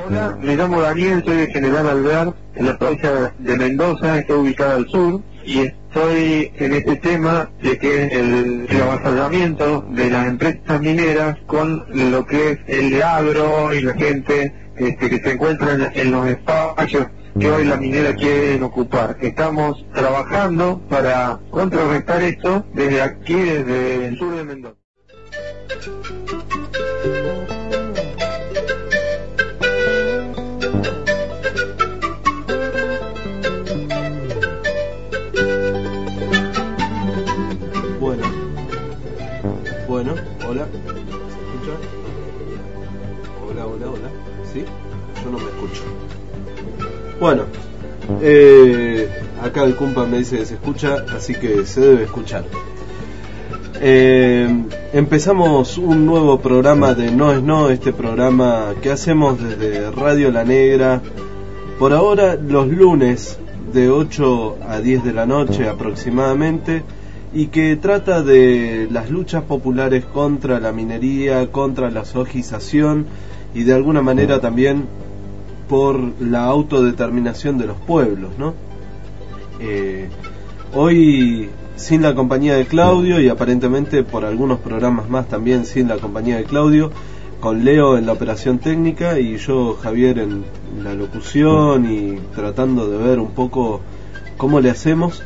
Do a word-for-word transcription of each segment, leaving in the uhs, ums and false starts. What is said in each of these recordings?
Hola, me llamo Daniel, soy de General Alvear, en la provincia de Mendoza, estoy ubicada al sur, y estoy en este tema de que el, el avasallamiento de las empresas mineras con lo que es el agro y la gente este, que se encuentra en, en los espacios que hoy la minera quiere ocupar. Estamos trabajando para contrarrestar esto desde aquí, desde el sur de Mendoza. Bueno, bueno, hola, ¿se escucha? Hola, hola, hola, ¿sí? Yo no me escucho. Bueno, eh, acá el compa me dice que se escucha, así que se debe escuchar. Eh, empezamos un nuevo programa de No es No, este programa que hacemos desde Radio La Negra, por ahora los lunes de ocho a diez de la noche aproximadamente, y que trata de las luchas populares contra la minería, contra la sojización y de alguna manera también por la autodeterminación de los pueblos, ¿no? Eh, hoy sin la compañía de Claudio y aparentemente por algunos programas más también sin la compañía de Claudio, con Leo en la operación técnica y yo, Javier, en la locución y tratando de ver un poco cómo le hacemos.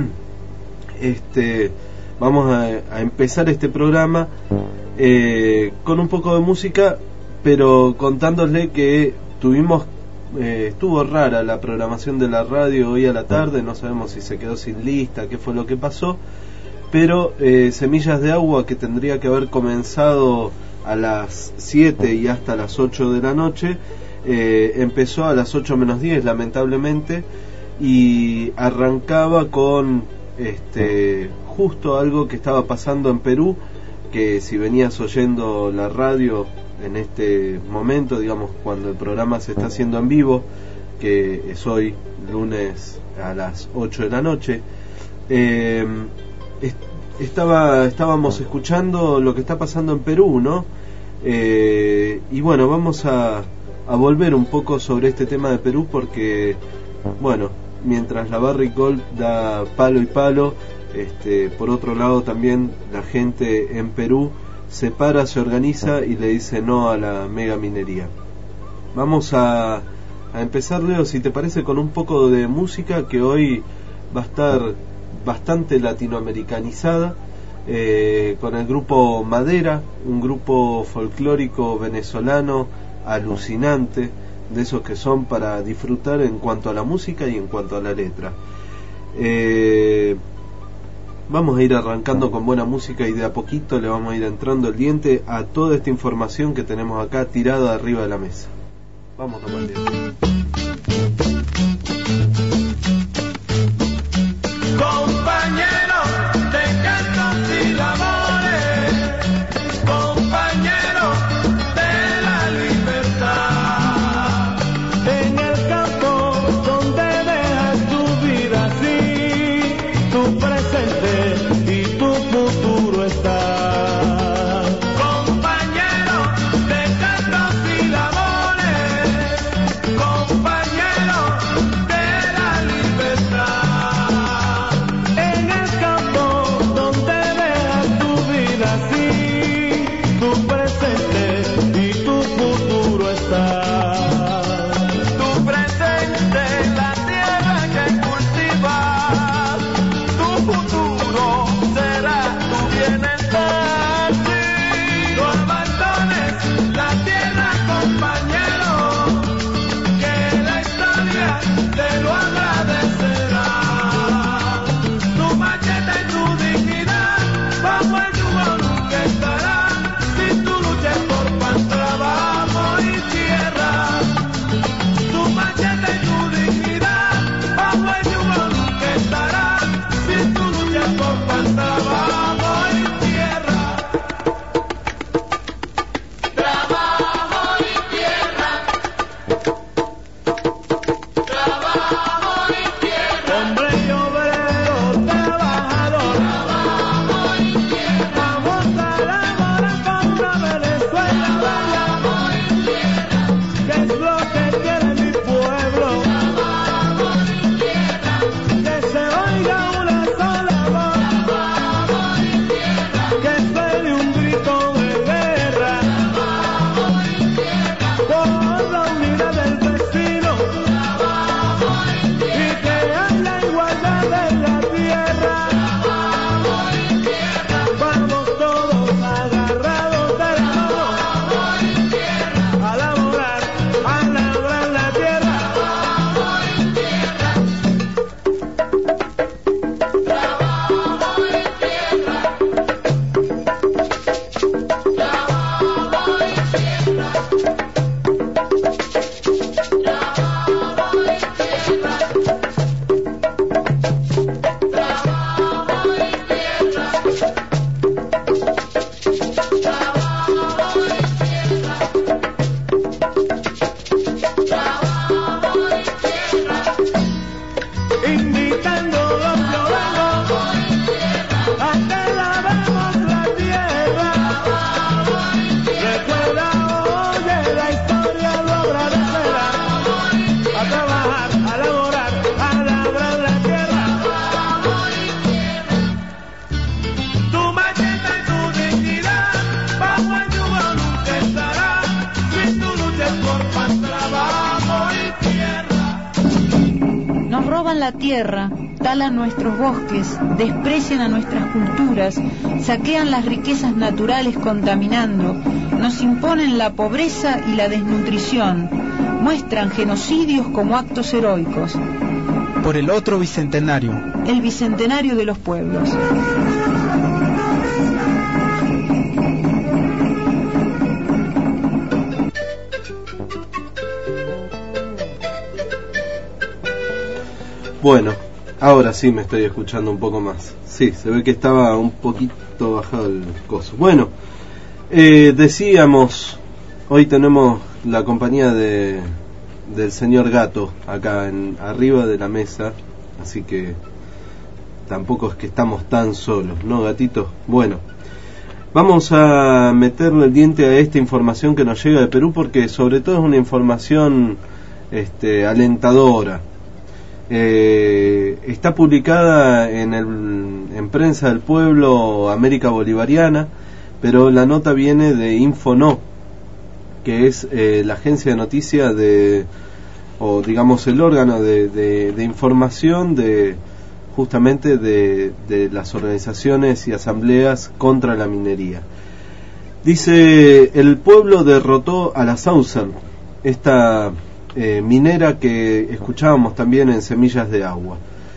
Este, vamos a, a empezar este programa eh, con un poco de música, pero contándole que tuvimos eh, estuvo rara la programación de la radio hoy a la tarde, no sabemos si se quedó sin lista, qué fue lo que pasó, pero eh, Semillas de Agua, que tendría que haber comenzado a las siete y hasta las ocho de la noche, eh, empezó a las ocho menos diez lamentablemente, y arrancaba con este justo algo que estaba pasando en Perú, que si venías oyendo la radio en este momento, digamos cuando el programa se está haciendo en vivo, que es hoy lunes a las ocho de la noche, eh, est- estaba estábamos escuchando lo que está pasando en Perú, ¿no? Eh, y bueno, vamos a, a volver un poco sobre este tema de Perú porque, bueno, mientras la Barrick Gold da palo y palo, este, por otro lado también la gente en Perú se para, se organiza y le dice no a la mega minería. Vamos a, a empezar, Leo, si te parece, con un poco de música que hoy va a estar bastante latinoamericanizada, eh, con el grupo Madera, un grupo folclórico venezolano alucinante, de esos que son para disfrutar en cuanto a la música y en cuanto a la letra. Eh, vamos a ir arrancando con buena música y de a poquito le vamos a ir entrando el diente a toda esta información que tenemos acá tirada arriba de la mesa. Vamos nomás, Leo. Compañero de cantos y labores, compañero de la libertad, en el campo donde dejas tu vida así, tu presente y tu futuro está. Compañero de cantos y labores, compañero roban la tierra, talan nuestros bosques, desprecian a nuestras culturas, saquean las riquezas naturales contaminando, nos imponen la pobreza y la desnutrición, muestran genocidios como actos heroicos. Por el otro bicentenario. El bicentenario de los pueblos. Bueno, ahora sí me estoy escuchando un poco más. Sí, se ve que estaba un poquito bajado el coso. Bueno, eh, decíamos, hoy tenemos la compañía de del señor Gato acá en, arriba de la mesa, así que tampoco es que estamos tan solos, ¿no, Gatito? Bueno, vamos a meterle el diente a esta información que nos llega de Perú, porque sobre todo es una información este, alentadora. Eh, está publicada en, el, en Prensa del Pueblo, América Bolivariana, pero la nota viene de Infono, que es eh, la agencia de noticias de, o digamos el órgano de, de, de información de justamente de, de las organizaciones y asambleas contra la minería. Dice: el pueblo derrotó a la Southern, esta eh, minera que escuchábamos también en Semillas de Agua.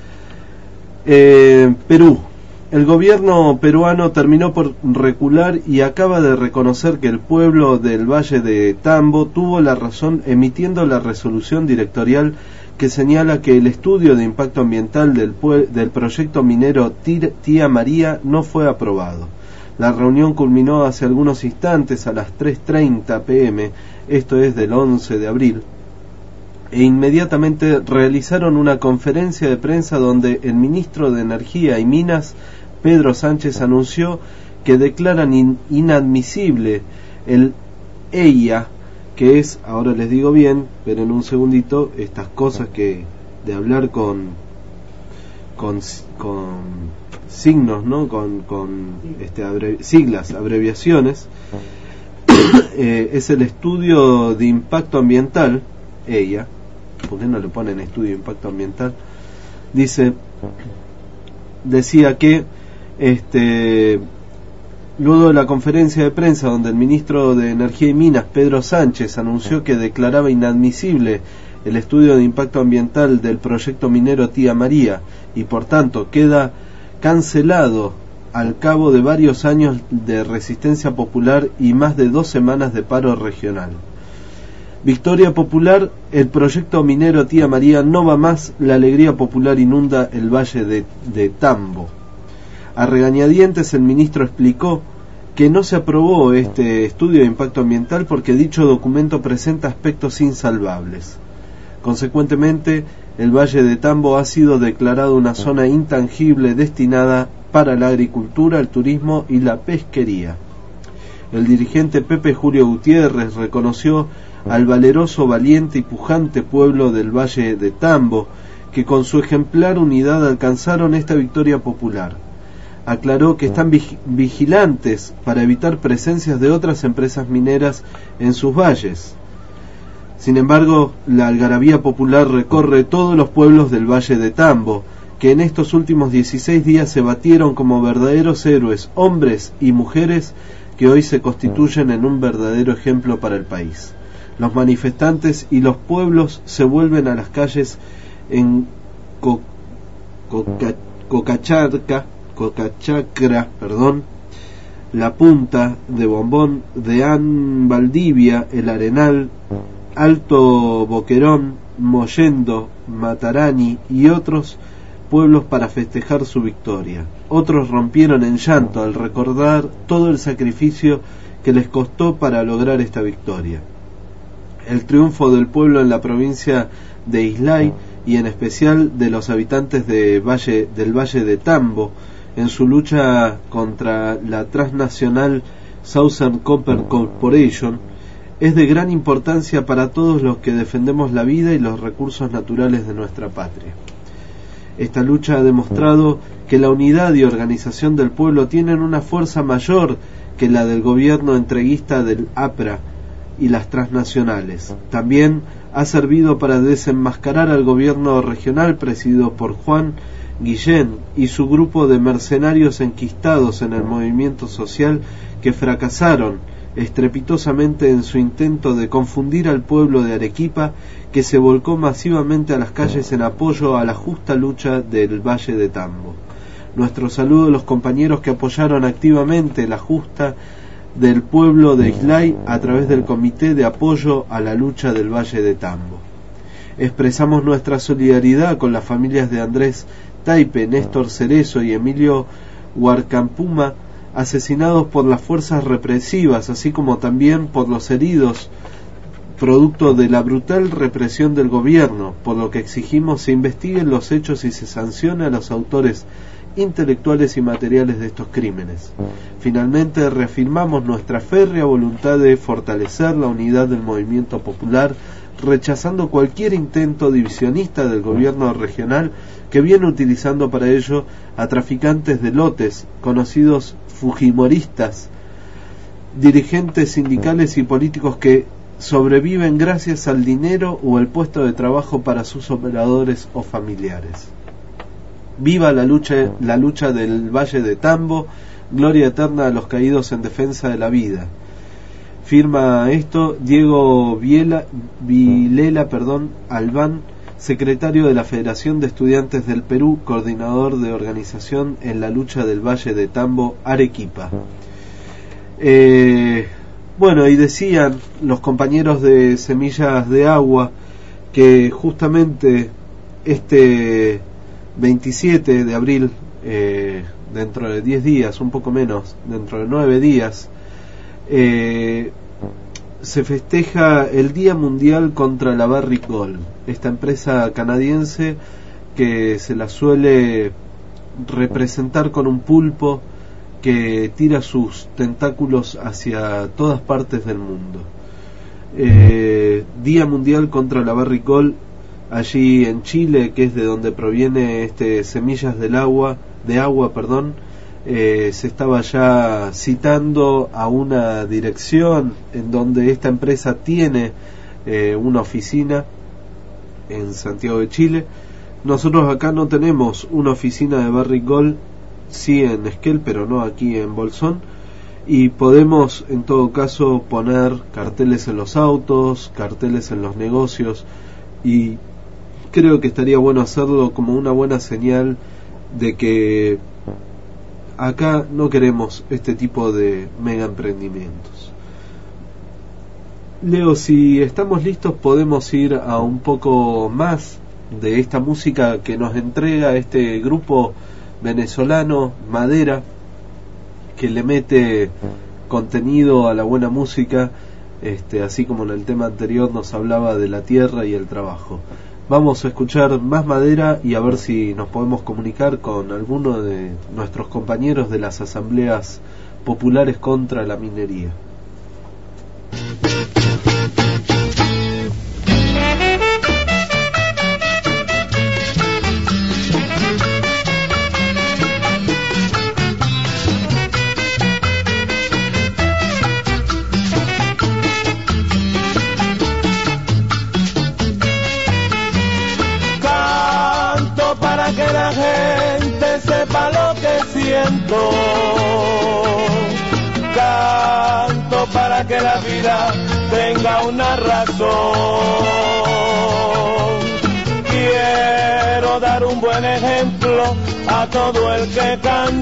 eh, Perú. El gobierno peruano terminó por recular y acaba de reconocer que el pueblo del Valle de Tambo tuvo la razón, emitiendo la resolución directorial que señala que el estudio de impacto ambiental del, del proyecto minero Tía María no fue aprobado. La reunión culminó hace algunos instantes a las tres treinta pm, esto es del once de abril, e inmediatamente realizaron una conferencia de prensa donde el ministro de Energía y Minas, Pedro Sánchez, anunció que declaran in, inadmisible el E I A, que es, ahora les digo bien, pero en un segundito, estas cosas que de hablar con con, con signos, ¿no? Con, con este, abrevi siglas, abreviaciones, eh, es el estudio de impacto ambiental, E I A. ¿Por qué no le ponen estudio de impacto ambiental? Dice, decía que este luego de la conferencia de prensa donde el ministro de Energía y Minas, Pedro Sánchez, anunció que declaraba inadmisible el estudio de impacto ambiental del proyecto minero Tía María y por tanto queda cancelado al cabo de varios años de resistencia popular y más de dos semanas de paro regional. Victoria popular: el proyecto minero Tía María no va más, la alegría popular inunda el valle de, de Tambo. A regañadientes el ministro explicó que no se aprobó este estudio de impacto ambiental porque dicho documento presenta aspectos insalvables. Consecuentemente, el valle de Tambo ha sido declarado una zona intangible destinada para la agricultura, el turismo y la pesquería. El dirigente Pepe Julio Gutiérrez reconoció al valeroso, valiente y pujante pueblo del Valle de Tambo, que con su ejemplar unidad alcanzaron esta victoria popular. Aclaró que están vig vigilantes para evitar presencias de otras empresas mineras en sus valles. Sin embargo, la algarabía popular recorre todos los pueblos del Valle de Tambo, que en estos últimos dieciséis días se batieron como verdaderos héroes, hombres y mujeres que hoy se constituyen en un verdadero ejemplo para el país. Los manifestantes y los pueblos se vuelven a las calles en Co Coca Cocacharca, Cocachacra, perdón, La Punta, de Bombón, Deán, Valdivia, El Arenal, Alto Boquerón, Mollendo, Matarani y otros pueblos para festejar su victoria. Otros rompieron en llanto al recordar todo el sacrificio que les costó para lograr esta victoria. El triunfo del pueblo en la provincia de Islay y en especial de los habitantes de Valle, del Valle de Tambo en su lucha contra la transnacional Southern Copper Corporation es de gran importancia para todos los que defendemos la vida y los recursos naturales de nuestra patria. Esta lucha ha demostrado que la unidad y organización del pueblo tienen una fuerza mayor que la del gobierno entreguista del A P R A, y las transnacionales. También ha servido para desenmascarar al gobierno regional presidido por Juan Guillén y su grupo de mercenarios enquistados en el movimiento social que fracasaron estrepitosamente en su intento de confundir al pueblo de Arequipa, que se volcó masivamente a las calles en apoyo a la justa lucha del Valle de Tambo. Nuestro saludo a los compañeros que apoyaron activamente la justa del pueblo de Islay a través del Comité de Apoyo a la Lucha del Valle de Tambo. Expresamos nuestra solidaridad con las familias de Andrés Taipe, Néstor Cerezo y Emilio Huarcampuma, asesinados por las fuerzas represivas, así como también por los heridos producto de la brutal represión del gobierno, por lo que exigimos se investiguen los hechos y se sancione a los autores intelectuales y materiales de estos crímenes. Finalmente, reafirmamos nuestra férrea voluntad de fortalecer la unidad del movimiento popular, rechazando cualquier intento divisionista del gobierno regional que viene utilizando para ello a traficantes de lotes, conocidos fujimoristas, dirigentes sindicales y políticos que sobreviven gracias al dinero o el puesto de trabajo para sus operadores o familiares. Viva la lucha, la lucha del Valle de Tambo, gloria eterna a los caídos en defensa de la vida. Firma esto Diego Viela, Vilela perdón, Albán, secretario de la Federación de Estudiantes del Perú, coordinador de organización en la lucha del Valle de Tambo, Arequipa. Eh, bueno, y decían los compañeros de Semillas de Agua que justamente este veintisiete de abril, eh, dentro de diez días, un poco menos, dentro de nueve días, eh, se festeja el Día Mundial contra la Barrick Gold, esta empresa canadiense que se la suele representar con un pulpo que tira sus tentáculos hacia todas partes del mundo. Eh, Día Mundial contra la Barrick Gold allí en Chile, que es de donde proviene este Semillas del Agua, de Agua, perdón. Eh, se estaba ya citando a una dirección en donde esta empresa tiene eh, una oficina en Santiago de Chile. Nosotros acá no tenemos una oficina de Barrick Gold, sí en Esquel, pero no aquí en Bolsón, y podemos en todo caso poner carteles en los autos, carteles en los negocios, y creo que estaría bueno hacerlo como una buena señal de que acá no queremos este tipo de mega emprendimientos. Leo, si estamos listos podemos ir a un poco más de esta música que nos entrega este grupo venezolano Madera, que le mete contenido a la buena música, este, así como en el tema anterior nos hablaba de la tierra y el trabajo. Vamos a escuchar más Madera y a ver si nos podemos comunicar con alguno de nuestros compañeros de las asambleas populares contra la minería. Canto para que la vida tenga una razón. Quiero dar un buen ejemplo a todo el que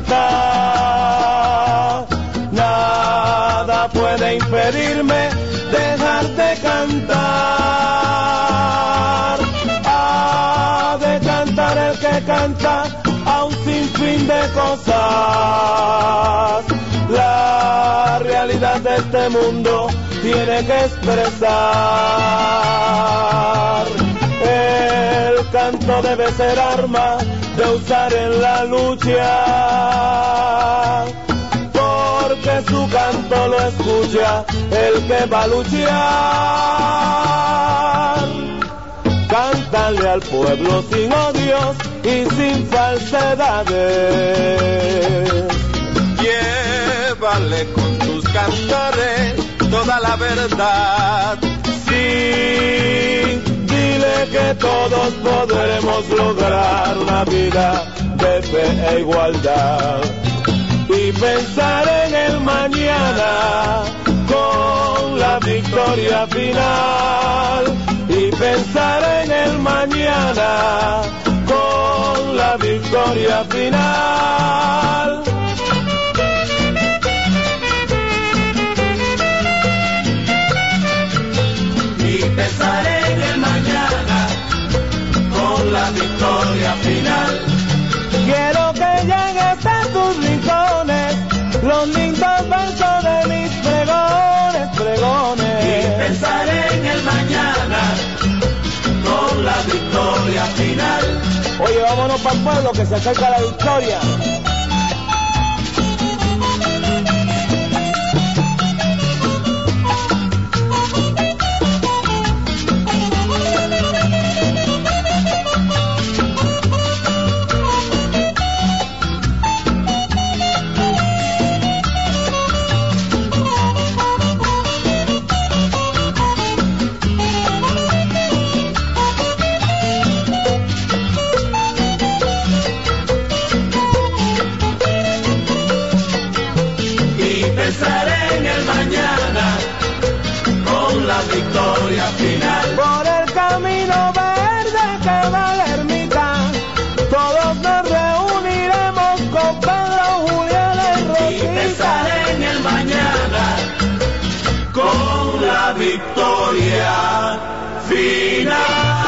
canta. Nada puede impedirme dejar de cantar. Ha de cantar el que canta a un sinfín de cosas. La realidad de este mundo tiene que expresar. El canto debe ser arma de usar en la lucha, porque su canto lo escucha el que va a luchar. Cántale al pueblo sin odios y sin falsedades. Llévale con tus cantores toda la verdad. Sí, dile que todos podremos lograr una vida de fe e igualdad. Y pensar en el mañana con la victoria final. Y pensar en el mañana con la victoria final. Y pensar en el mañana con la victoria final. Quiero que llegues a tus rincones los lindos versos de mis pregones, pregones. Y pensar en el mañana con la victoria final. Oye, vámonos para el pueblo que se acerca la victoria. Victoria final. Por el camino verde que va a la ermita, todos nos reuniremos con Pedro, Julián y Rosita. Y pensar en el mañana con la victoria final.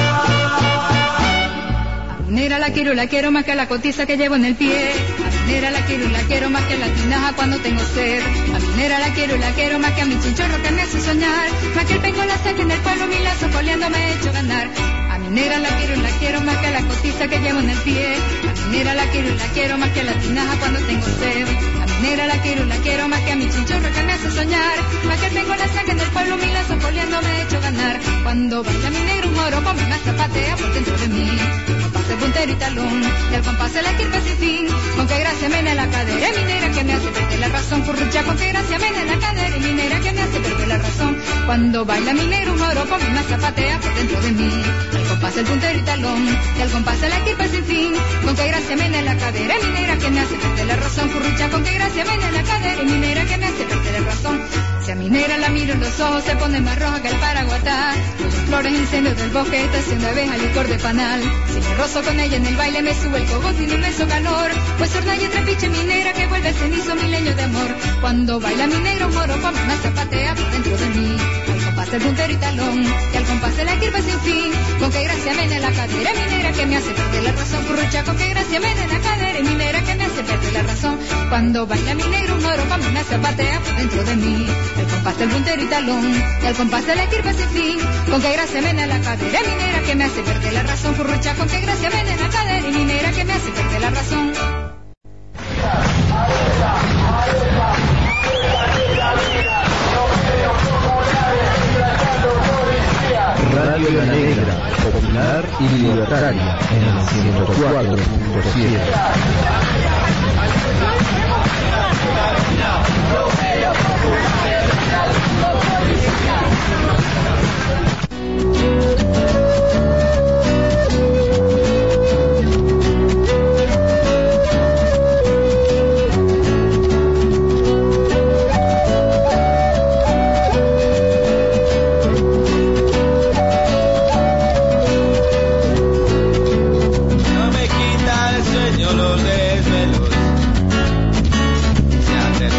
Minera la quiero, la quiero más que la cotiza que llevo en el pie. A minera la quiero y la quiero más que la tinaja cuando tengo sed. A minera la quiero y la quiero más que a mi chinchorro que me hace soñar. Más que el penco la saque en el pueblo, mi lazo coleando me he hecho ganar. A minera la quiero y la quiero más que la cotiza que llevo en el pie. A minera la quiero y la quiero más que la tinaja cuando tengo sed. A minera la quiero y la quiero más que a mi chinchorro que me hace soñar. Más que el penco la saque en el pueblo, mi lazo coleando me he hecho ganar. Cuando baila mi negro un joropo, mi más zapatea por dentro de mí. De puntero y talón, y al compás de la kirpa sin fin, con qué gracia mena la cadera, minera que me hace perder la razón, currucha con qué gracia mena la cadera, minera que me hace perder la razón, cuando baila mi negro un joropo, mi más zapatea por dentro de mí, al compás del puntero y talón, y al compás de la kirpa sin fin, con qué gracia mena la cadera, minera que me hace perder la razón, currucha con qué gracia mena la cadera, minera que me hace perder la razón. Si a minera la miro en los ojos se pone más roja que el paraguatá. Flores, incendios del bosque, estación de abeja, licor de panal. Si me rozo con ella en el baile me sube el cogote y un beso calor. Pues sorna y entrepiche minera que vuelve el cenizo milenio de amor. Cuando baila mi negro moro con una zapatea por dentro de mí. Al compás del puntero y talón y al compás de la kirpa sin fin. Con qué gracia mena la cadera minera que me hace perder la razón. Currucha con qué gracia mena la cadera minera que me hace perder la razón. Cuando baila mi negro moro con una zapatea por dentro de mí. Al compás del puntero y talón y al compás de la kirpa sin fin. Con qué gracia mena la cadera minera que me hace perder la razón. Currucha con qué gracia mena la cadera minera que me hace perder la razón. Radio La Negra, popular y libertaria en el ciento cuatro punto siete.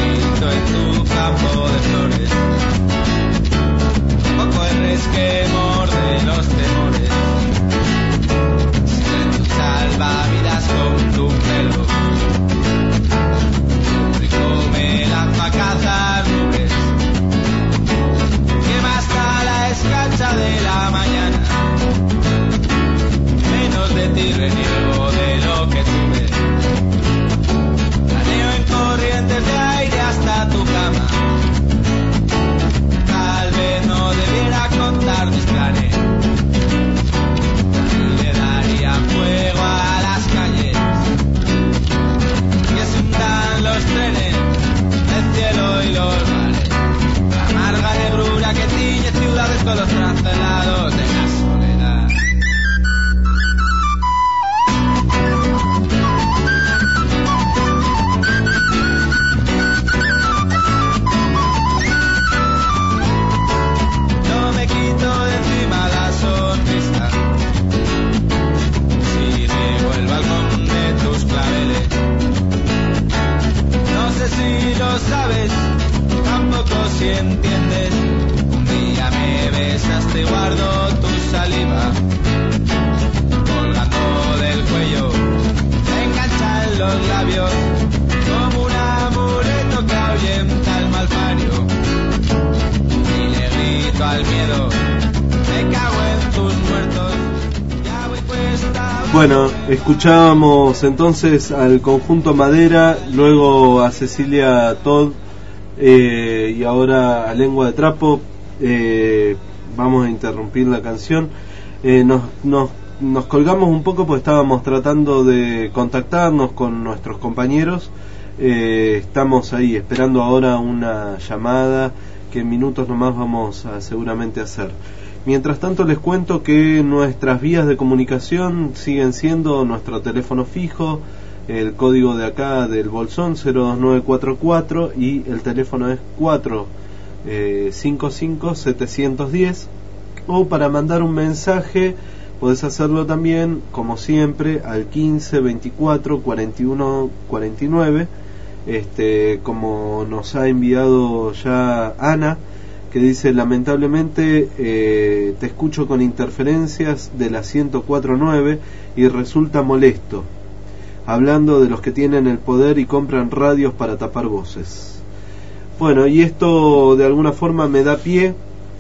Que Bueno, escuchábamos entonces al conjunto Madera, luego a Cecilia Todd eh, y ahora a Lengua de Trapo. Eh, vamos a interrumpir la canción. Eh, nos, nos, nos colgamos un poco porque estábamos tratando de contactarnos con nuestros compañeros. Eh, estamos ahí esperando ahora una llamada que en minutos nomás vamos a seguramente hacer. Mientras tanto les cuento que nuestras vías de comunicación siguen siendo nuestro teléfono fijo, el código de acá del Bolsón cero dos nueve cuatro cuatro y el teléfono es cuatro cinco cinco siete uno cero, o para mandar un mensaje podés hacerlo también como siempre al quince veinticuatro cuarenta y uno cuarenta y nueve, este, como nos ha enviado ya Ana, que dice: lamentablemente eh, te escucho con interferencias de la ciento cuatro punto nueve y resulta molesto, hablando de los que tienen el poder y compran radios para tapar voces. Bueno, y esto de alguna forma me da pie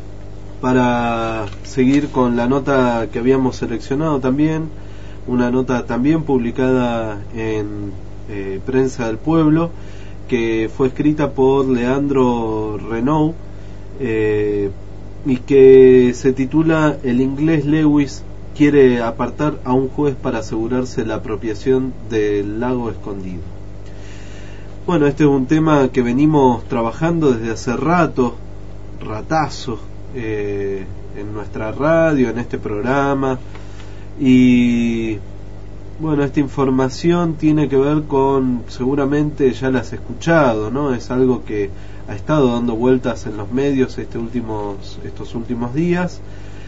para seguir con la nota que habíamos seleccionado también, una nota también publicada en eh, Prensa del Pueblo, que fue escrita por Leandro Renaud, Eh, y que se titula: el inglés Lewis quiere apartar a un juez para asegurarse la apropiación del lago escondido. Bueno, este es un tema que venimos trabajando desde hace rato, ratazo, eh, en nuestra radio, en este programa, y bueno, esta información tiene que ver con, seguramente ya la has escuchado, ¿no? Es algo que ha estado dando vueltas en los medios este últimos, estos últimos días.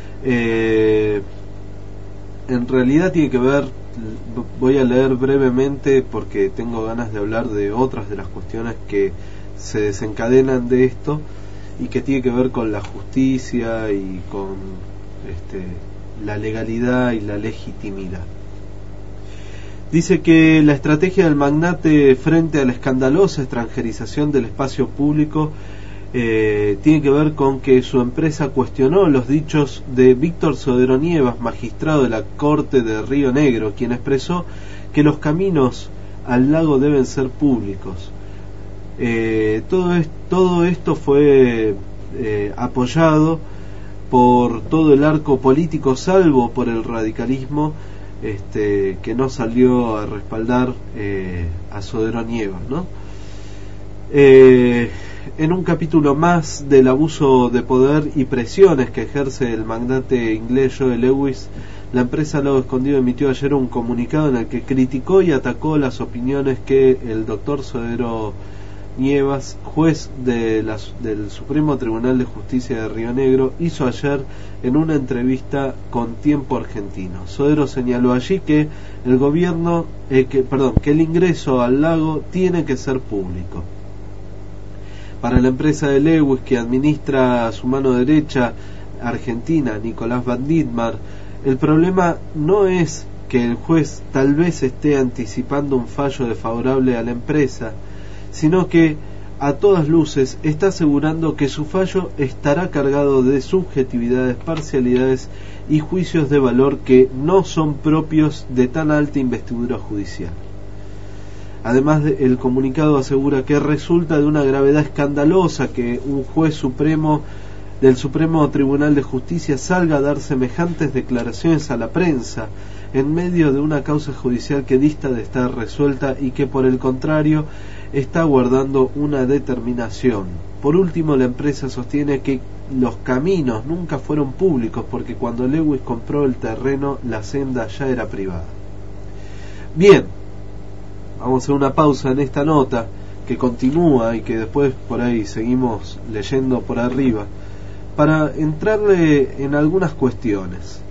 Eh, en realidad tiene que ver, voy a leer brevemente porque tengo ganas de hablar de otras de las cuestiones que se desencadenan de esto y que tiene que ver con la justicia y con este, la legalidad y la legitimidad. Dice que la estrategia del magnate frente a la escandalosa extranjerización del espacio público eh, tiene que ver con que su empresa cuestionó los dichos de Víctor Sodero Nievas, magistrado de la Corte de Río Negro, quien expresó que los caminos al lago deben ser públicos. Eh, todo, es, todo esto fue eh, apoyado por todo el arco político, salvo por el radicalismo, Este, que no salió a respaldar eh, a Sodero Nievas, ¿no? Eh, en un capítulo más del abuso de poder y presiones que ejerce el magnate inglés Joe Lewis, la empresa Lago Escondido emitió ayer un comunicado en el que criticó y atacó las opiniones que el doctor Sodero Nievas, juez de la, del Supremo Tribunal de Justicia de Río Negro, hizo ayer en una entrevista con Tiempo Argentino. Sodero señaló allí que el gobierno, eh, que, perdón, que el ingreso al lago tiene que ser público. Para la empresa de Lewis, que administra a su mano derecha argentina, Nicolás Van Dittmar, el problema no es que el juez tal vez esté anticipando un fallo desfavorable a la empresa, sino que a todas luces está asegurando que su fallo estará cargado de subjetividades, parcialidades y juicios de valor que no son propios de tan alta investidura judicial. Además, el comunicado asegura que resulta de una gravedad escandalosa que un juez supremo del Supremo Tribunal de Justicia salga a dar semejantes declaraciones a la prensa en medio de una causa judicial que dista de estar resuelta y que, por el contrario, está guardando una determinación. Por último, la empresa sostiene que los caminos nunca fueron públicos porque cuando Lewis compró el terreno la senda ya era privada. Bien, vamos a hacer una pausa en esta nota que continúa y que después por ahí seguimos leyendo por arriba para entrarle en algunas cuestiones.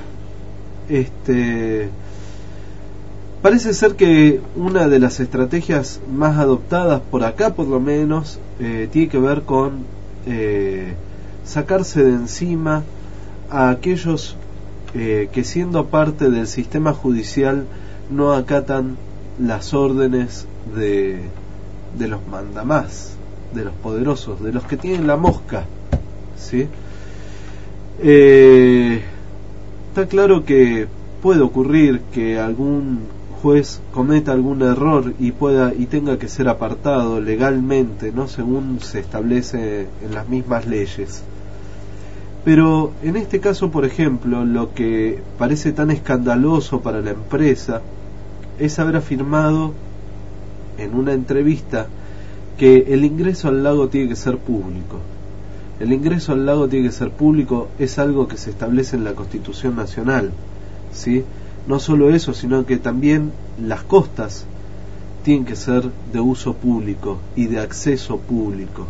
Este... Parece ser que una de las estrategias más adoptadas por acá, por lo menos, eh, tiene que ver con eh, sacarse de encima a aquellos eh, que, siendo parte del sistema judicial, no acatan las órdenes de, de los mandamás, de los poderosos, de los que tienen la mosca, ¿sí? Eh, está claro que puede ocurrir que algún juez cometa algún error y pueda y tenga que ser apartado legalmente, no según se establece en las mismas leyes. Pero en este caso, por ejemplo, lo que parece tan escandaloso para la empresa es haber afirmado en una entrevista que el ingreso al lago tiene que ser público. El ingreso al lago tiene que ser público, es algo que se establece en la Constitución Nacional, ¿sí? No solo eso, sino que también las costas tienen que ser de uso público y de acceso público.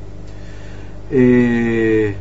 Eh,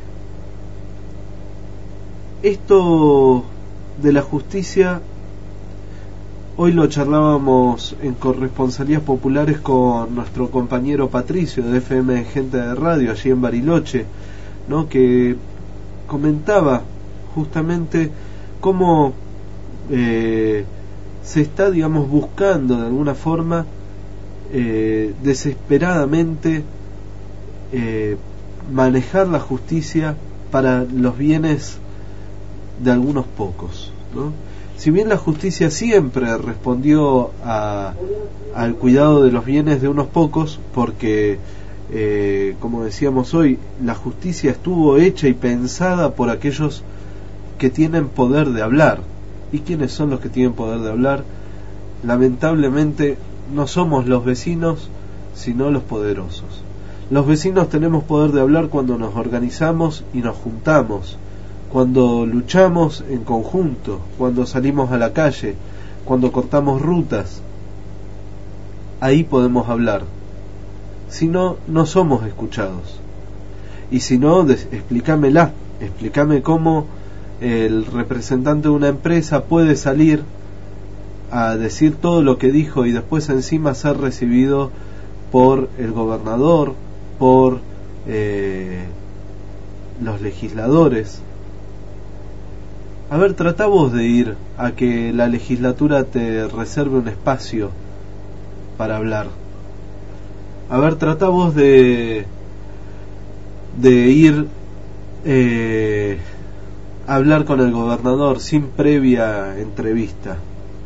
esto de la justicia, hoy lo charlábamos en Corresponsalías Populares con nuestro compañero Patricio de F M Gente de Radio allí en Bariloche, ¿no? Que comentaba justamente cómo eh, se está, digamos, buscando de alguna forma eh, desesperadamente eh, manejar la justicia para los bienes de algunos pocos, ¿no? Si bien la justicia siempre respondió a, al cuidado de los bienes de unos pocos, porque eh, como decíamos hoy, la justicia estuvo hecha y pensada por aquellos que tienen poder de hablar. ¿Y quiénes son los que tienen poder de hablar? Lamentablemente no somos los vecinos, sino los poderosos. Los vecinos tenemos poder de hablar cuando nos organizamos y nos juntamos, cuando luchamos en conjunto, cuando salimos a la calle, cuando cortamos rutas. Ahí podemos hablar. Si no, no somos escuchados. Y si no, des- explícamela, explícame cómo el representante de una empresa puede salir a decir todo lo que dijo y después encima ser recibido por el gobernador, por eh, los legisladores. A ver, tratá vos de ir a que la legislatura te reserve un espacio para hablar. A ver, tratá vos de de ir eh, a hablar con el gobernador sin previa entrevista,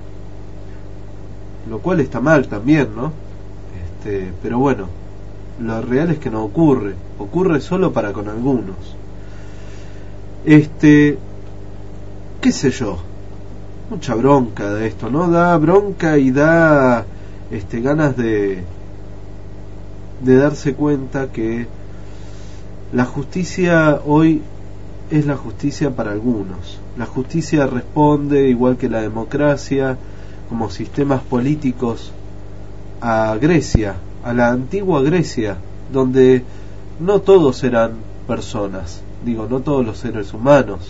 lo cual está mal también, ¿no? Este, pero bueno, lo real es que no ocurre, ocurre solo para con algunos. Este, qué sé yo, mucha bronca de esto, ¿no? Da bronca y da este ganas de de darse cuenta que la justicia hoy es la justicia para algunos. La justicia responde, igual que la democracia, como sistemas políticos, a Grecia, a la antigua Grecia, donde no todos eran personas, digo, no todos los seres humanos.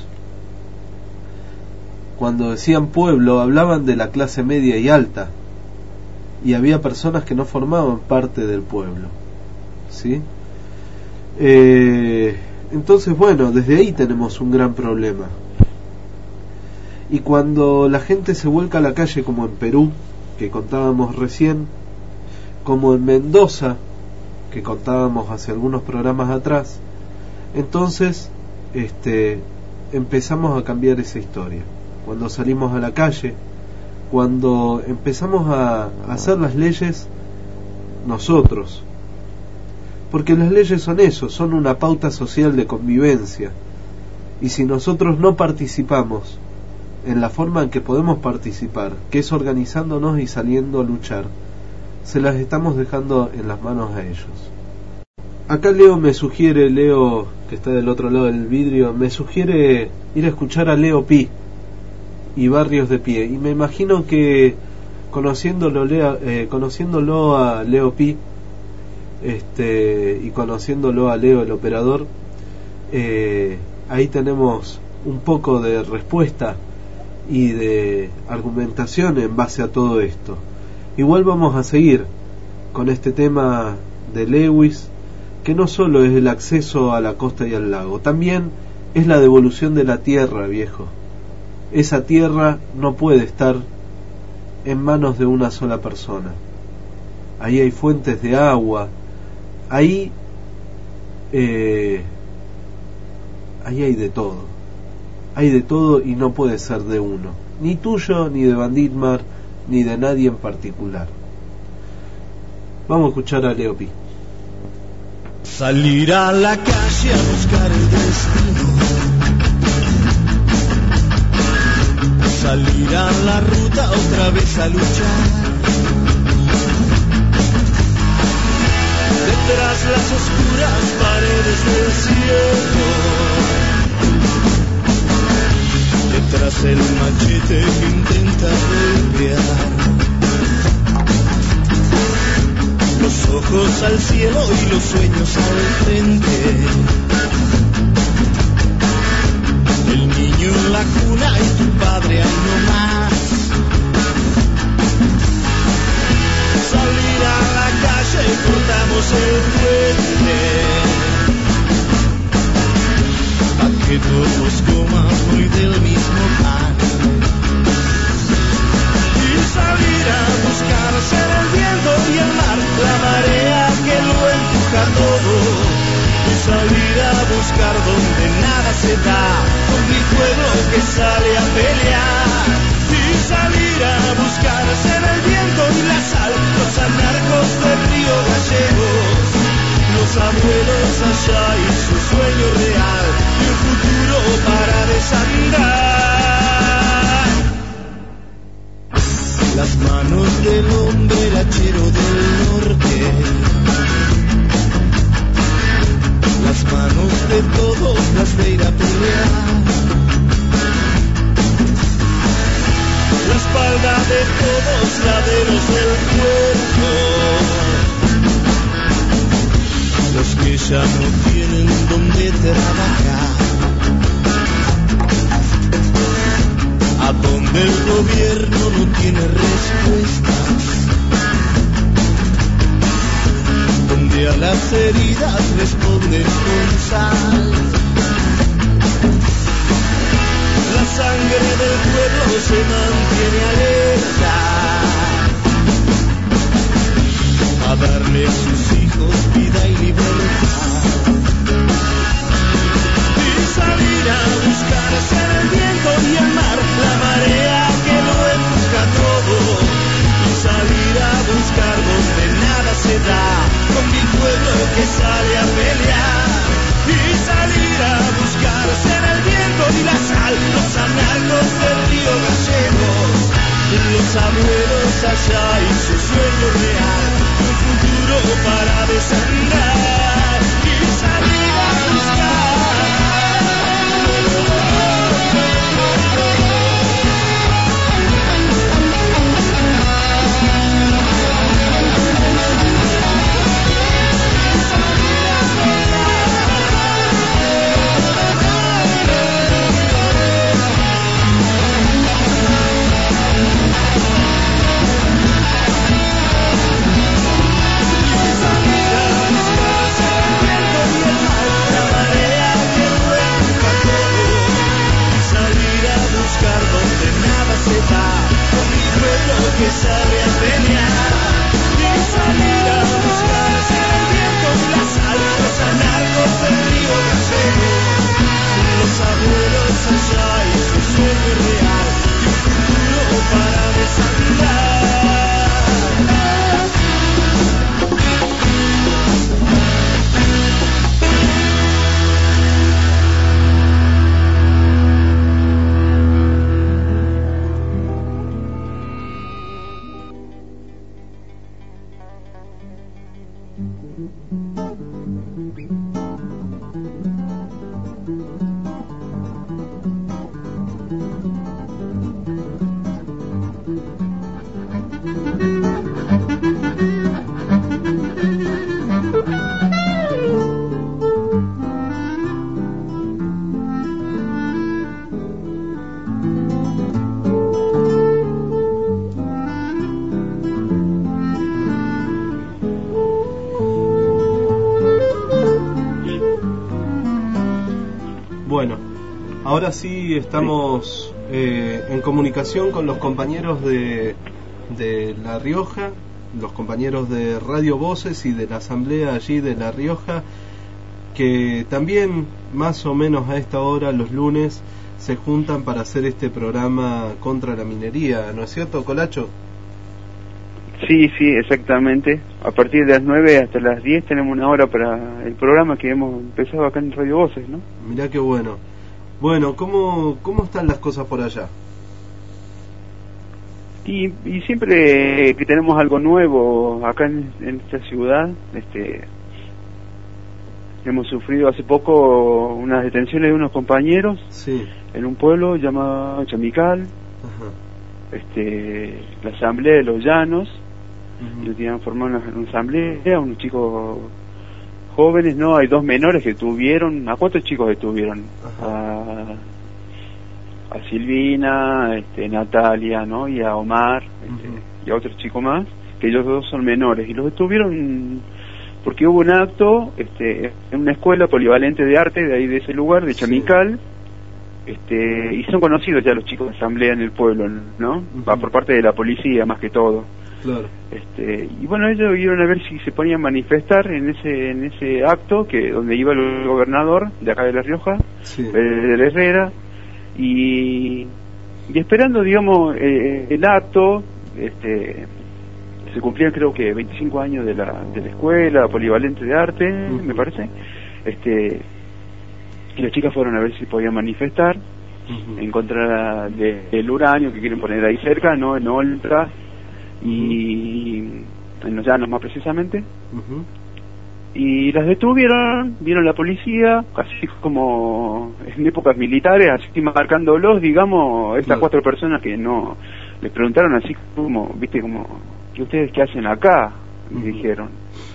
Cuando decían pueblo, hablaban de la clase media y alta, y había personas que no formaban parte del pueblo, ¿sí? Eh, entonces, bueno, desde ahí tenemos un gran problema. Y cuando la gente se vuelca a la calle, como en Perú, que contábamos recién, como en Mendoza, que contábamos hace algunos programas atrás, entonces este, empezamos a cambiar esa historia. Cuando salimos a la calle, cuando empezamos a, a hacer las leyes nosotros, porque las leyes son eso, son una pauta social de convivencia, y si nosotros no participamos en la forma en que podemos participar, que es organizándonos y saliendo a luchar, se las estamos dejando en las manos a ellos. Acá Leo me sugiere, Leo que está del otro lado del vidrio, me sugiere ir a escuchar a Leo Pi y Barrios de Pie, y me imagino que conociéndolo, Leo, eh, conociéndolo a Leo Pi este, y conociéndolo a Leo el operador, eh, ahí tenemos un poco de respuesta y de argumentación en base a todo esto. Igual vamos a seguir con este tema de Lewis, que no solo es el acceso a la costa y al lago, también es la devolución de la tierra, viejo. Esa tierra no puede estar en manos de una sola persona. Ahí hay fuentes de agua, ahí eh, ahí hay de todo, hay de todo y no puede ser de uno, ni tuyo, ni de Van Dittmar, ni de nadie en particular. Vamos a escuchar a Leo Pi. Salir a la calle a buscar el destino, salir a la ruta otra vez a luchar, detrás las oscuras paredes del cielo, detrás el machete que intenta golpear. Los ojos al cielo y los sueños al frente. El niño en la cuna y tu padre ahí no más. Salir a la calle y cortamos el puente, pa' que todos coman hoy del mismo pan. Salir a buscar ser el viento y el mar, la marea que lo empuja todo. Y salir a buscar donde nada se da, con mi pueblo que sale a pelear. Y salir a buscar ser el viento y la sal, los anarcos del río Gallegos, los abuelos allá y su sueño real, y un futuro para desandar. Las manos del hombre lachero del norte, las manos de todos las de ir a pelear, la espalda de todos laderos del puerto, los que ya no tienen donde trabajar, a donde el gobierno no tiene respuestas, donde a las heridas responden con sal. La sangre del pueblo se mantiene alerta a darle a sus hijos vida y libertad. Salir a buscar ser el viento y el mar, la marea que lo empuja todo. Y salir a buscar donde nada se da, con mi pueblo que sale a pelear. Y salir a buscar ser el viento y la sal, los anarcos del río Gallegos, los abuelos allá y su sueño real, un futuro para desandar. Y salir a buscar. Que sale a pelear y salir a buscar ser el viento y la sal, los anarcos del río Gallegos, los abuelos allá y su sueño real, y un futuro para desandar. Ahora sí estamos eh, en comunicación con los compañeros de, de La Rioja, los compañeros de Radio Voces y de la asamblea allí de La Rioja, que también más o menos a esta hora los lunes se juntan para hacer este programa contra la minería, ¿no es cierto, Colacho? Sí, sí, exactamente. A partir de las nueve hasta las diez tenemos una hora para el programa que hemos empezado acá en Radio Voces, ¿no? Mirá qué bueno. Bueno, ¿cómo, cómo están las cosas por allá? Y, y siempre que tenemos algo nuevo acá en, en esta ciudad, este, hemos sufrido hace poco unas detenciones de unos compañeros, sí, en un pueblo llamado Chamical. Ajá. Este, la asamblea de los llanos, uh-huh. ellos tenían formado una, una asamblea, unos chicos jóvenes, ¿no? Hay dos menores que tuvieron, ¿a cuántos chicos detuvieron? A, a Silvina, este, Natalia, ¿no? Y a Omar, este, uh-huh. y a otro chico más, que ellos dos son menores, y los detuvieron porque hubo un acto, este, en una escuela polivalente de arte de ahí de ese lugar, de Chamical, sí. Este, y son conocidos ya los chicos de asamblea en el pueblo, ¿no? Uh-huh. Va por parte de la policía más que todo. Claro. Este, y bueno, ellos iban a ver si se ponían a manifestar en ese en ese acto que donde iba el gobernador de acá de La Rioja, sí. de, de la Herrera, y, y esperando, digamos, eh, el acto, este, se cumplían creo que veinticinco años de la de la escuela polivalente de arte, uh-huh. me parece, este. Y las chicas fueron a ver si podían manifestar uh-huh. en contra de, del uranio que quieren poner ahí cerca, no en Oltra y uh-huh. en los llanos más precisamente. Uh-huh. Y las detuvieron, vieron la policía, así como en épocas militares, así marcándolos, digamos, estas claro. cuatro personas que no, les preguntaron así como, viste, como, ¿qué ustedes qué hacen acá? Uh-huh. Y dijeron.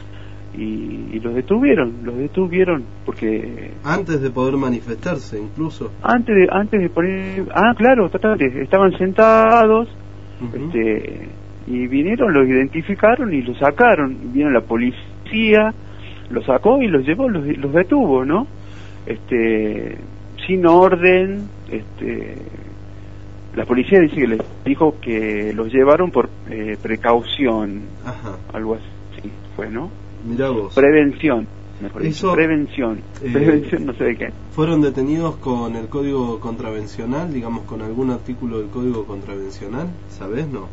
Y, y los detuvieron, los detuvieron porque antes de poder manifestarse incluso antes de antes de poner ah claro totalmente estaban sentados uh-huh. este y vinieron, los identificaron y los sacaron, vino la policía, los sacó y los llevó, los, los detuvo, ¿no? Este sin orden, este la policía dice que les dijo que los llevaron por eh, precaución. Ajá. Algo así fue, ¿no? Mirá vos. Prevención, mejor Eso, dicho, prevención. Eh, prevención, no sé de qué. ¿Fueron detenidos con el código contravencional, digamos, con algún artículo del código contravencional? ¿Sabés, no?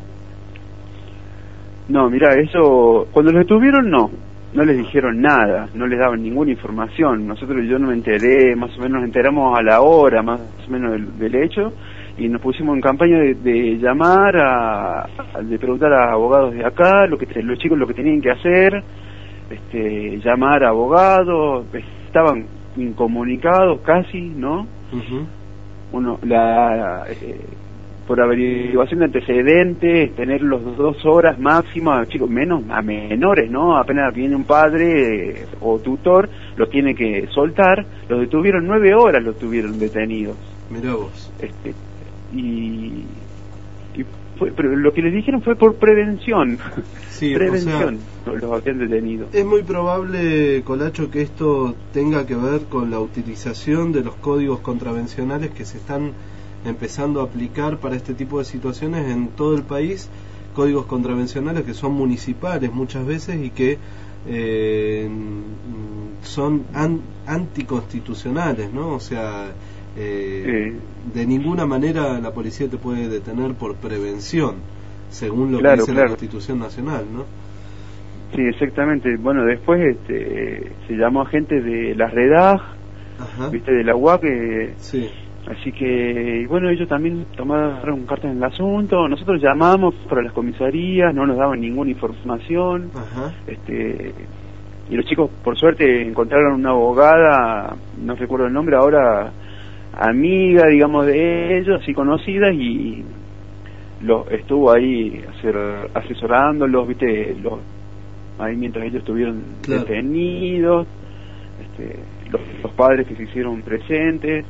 No, mira, eso, cuando los detuvieron, no. No les dijeron nada, no les daban ninguna información. Nosotros, yo no me enteré, más o menos nos enteramos a la hora, más o menos del, del hecho, y nos pusimos en campaña de, de llamar a, a, de preguntar a abogados de acá, lo que los chicos lo que tenían que hacer, este, llamar a abogados, estaban incomunicados casi, ¿no? Uh-huh. Uno, la, eh, por averiguación de antecedentes, tener los dos horas máximas, chicos, menos a menores, ¿no? Apenas viene un padre eh, o tutor, los tiene que soltar, los detuvieron nueve horas, los tuvieron detenidos. Mirá vos. Este, y, y fue, pero lo que les dijeron fue por prevención. Sí, prevención, o sea, los habían detenido. Es muy probable, Colacho, que esto tenga que ver con la utilización de los códigos contravencionales que se están empezando a aplicar para este tipo de situaciones en todo el país, códigos contravencionales que son municipales muchas veces y que eh, son an, anticonstitucionales, ¿no? O sea, eh, sí. de ninguna manera la policía te puede detener por prevención, según lo claro, que dice claro. la Constitución Nacional, ¿no? Sí, exactamente. Bueno, después este, se llamó a gente de la REDAG, viste, de la U A C, que sí. Así que, bueno, ellos también tomaron cartas en el asunto. Nosotros llamamos para las comisarías, no nos daban ninguna información. Ajá. Este, y los chicos, por suerte, encontraron una abogada, no recuerdo el nombre ahora, amiga, digamos, de ellos, así conocida, y lo, estuvo ahí hacer, asesorándolos, viste, los, ahí mientras ellos estuvieron claro. detenidos, este, los, los padres que se hicieron presentes.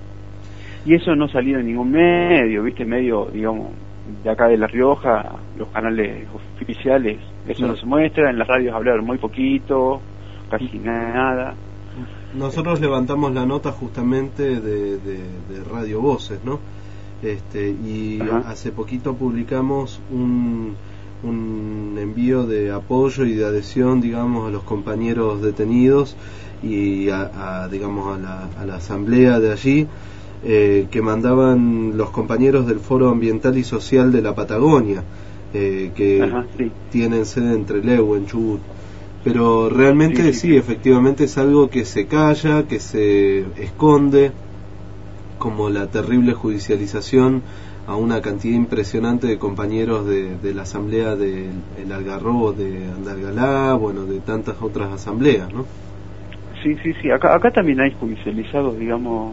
Y eso no salió en ningún medio, viste, medio, digamos, de acá de La Rioja, los canales oficiales, eso no, no se muestra, en las radios hablaron muy poquito, casi nada. Nosotros levantamos la nota justamente de, de, de Radio Voces, ¿no? Este, y Ajá. hace poquito publicamos un, un envío de apoyo y de adhesión, digamos, a los compañeros detenidos y a, a digamos, a la, a la asamblea de allí, eh, que mandaban los compañeros del Foro Ambiental y Social de la Patagonia, eh, que Ajá, sí. tienen sede en Trelew, en Chubut. Pero realmente sí, sí, sí, efectivamente es algo que se calla, que se esconde, como la terrible judicialización a una cantidad impresionante de compañeros de, de la asamblea del el Algarrobo de Andalgalá, bueno, de tantas otras asambleas, ¿no? Sí, sí, sí. Acá, acá también hay judicializados, digamos,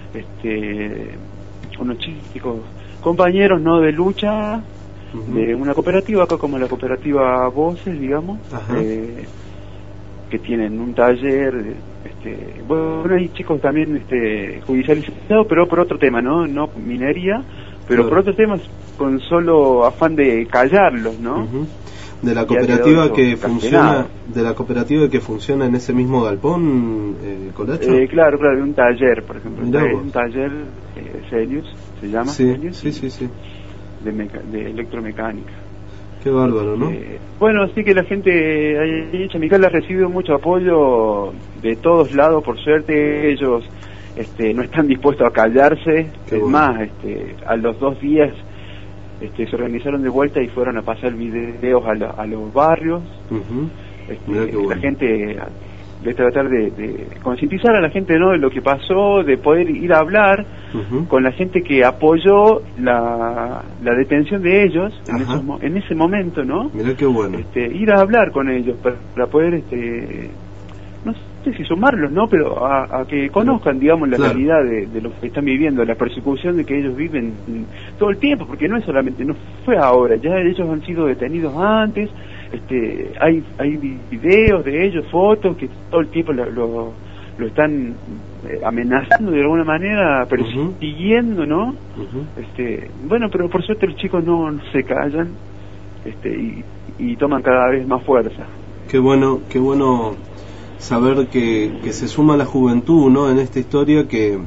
este, unos chicos, compañeros, ¿no?, de lucha, uh-huh, de una cooperativa, acá como la cooperativa Voces, digamos, eh, que tienen un taller, este, bueno, hay chicos también este, judicializados, pero por otro tema, ¿no? No minería, pero claro, por otros temas con solo afán de callarlos, ¿no? Uh-huh. De la cooperativa que funciona, de la cooperativa que funciona en ese mismo galpón, eh, Colacho. Eh, claro, claro, de un taller, por ejemplo, un taller eh, Celius, se llama. Sí, Celius, sí, sí, sí. De, meca de electromecánica. Qué bárbaro, ¿no? Eh, bueno, así que la gente ahí en Mical ha recibido mucho apoyo de todos lados, por suerte. Ellos este, no están dispuestos a callarse. Qué es bueno. Más, este, a los dos días este, se organizaron de vuelta y fueron a pasar videos a, la, a los barrios. Uh-huh. este, bueno. La gente, de tratar de, de concientizar a la gente, ¿no?, de lo que pasó, de poder ir a hablar uh-huh, con la gente que apoyó la, la detención de ellos en, esos, en ese momento, ¿no? Mirá qué bueno. Este, ir a hablar con ellos para, para poder, este, no sé si sumarlos, ¿no?, pero a, a que conozcan, digamos, la claro, realidad de, de lo que están viviendo, la persecución de que ellos viven todo el tiempo, porque no es solamente, no fue ahora, ya ellos han sido detenidos antes. Este, hay hay videos de ellos, fotos que todo el tiempo lo, lo, lo están eh, amenazando de alguna manera, persiguiendo, ¿no? Uh-huh. Este, bueno, pero por suerte los chicos no, no se callan, este, y, y toman cada vez más fuerza. Qué bueno, qué bueno saber que, que se suma la juventud, ¿no?, en esta historia, que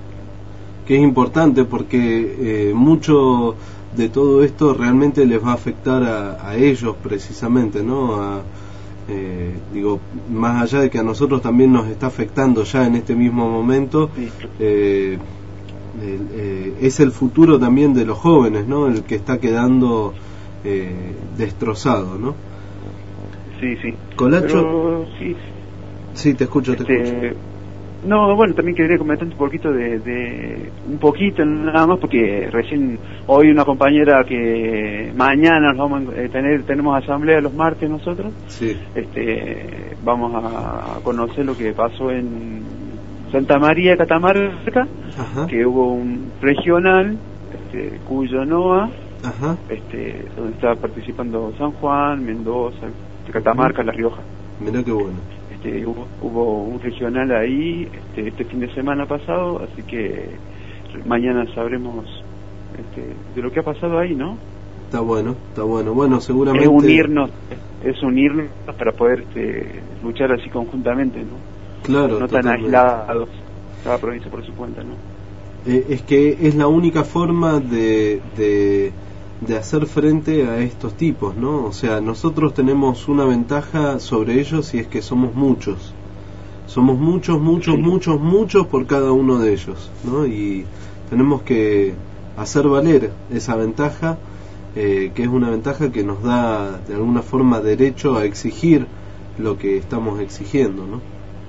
que es importante, porque eh, mucho de todo esto realmente les va a afectar a, a ellos precisamente, ¿no? A, eh, digo, más allá de que a nosotros también nos está afectando ya en este mismo momento, sí. eh, el, eh, es el futuro también de los jóvenes, ¿no?, el que está quedando eh, destrozado, ¿no? Sí, sí. Colacho, Pero, sí. Sí, te escucho, te este... escucho. No, bueno, también quería comentar un poquito de, de un poquito nada más, porque recién hoy una compañera que mañana nos vamos a tener tenemos asamblea los martes nosotros. Sí. Este, vamos a conocer lo que pasó en Santa María, Catamarca. Ajá. Que hubo un regional, este, Cuyo Noa, ajá, este, donde estaba participando San Juan, Mendoza, Catamarca, La Rioja. Mirá qué bueno. Este, hubo, hubo un regional ahí este, este fin de semana pasado, así que mañana sabremos este, de lo que ha pasado ahí, ¿no? Está bueno, está bueno. Bueno, seguramente... Es unirnos, es unirnos para poder este, luchar así conjuntamente, ¿no? Claro, no tan aislados, cada provincia por su cuenta, ¿no? Eh, es que es la única forma de... de de hacer frente a estos tipos, ¿no? O sea, nosotros tenemos una ventaja sobre ellos, y es que somos muchos. Somos muchos, muchos, sí. muchos, muchos por cada uno de ellos, ¿no? Y tenemos que hacer valer esa ventaja, eh, que es una ventaja que nos da de alguna forma derecho a exigir lo que estamos exigiendo, ¿no?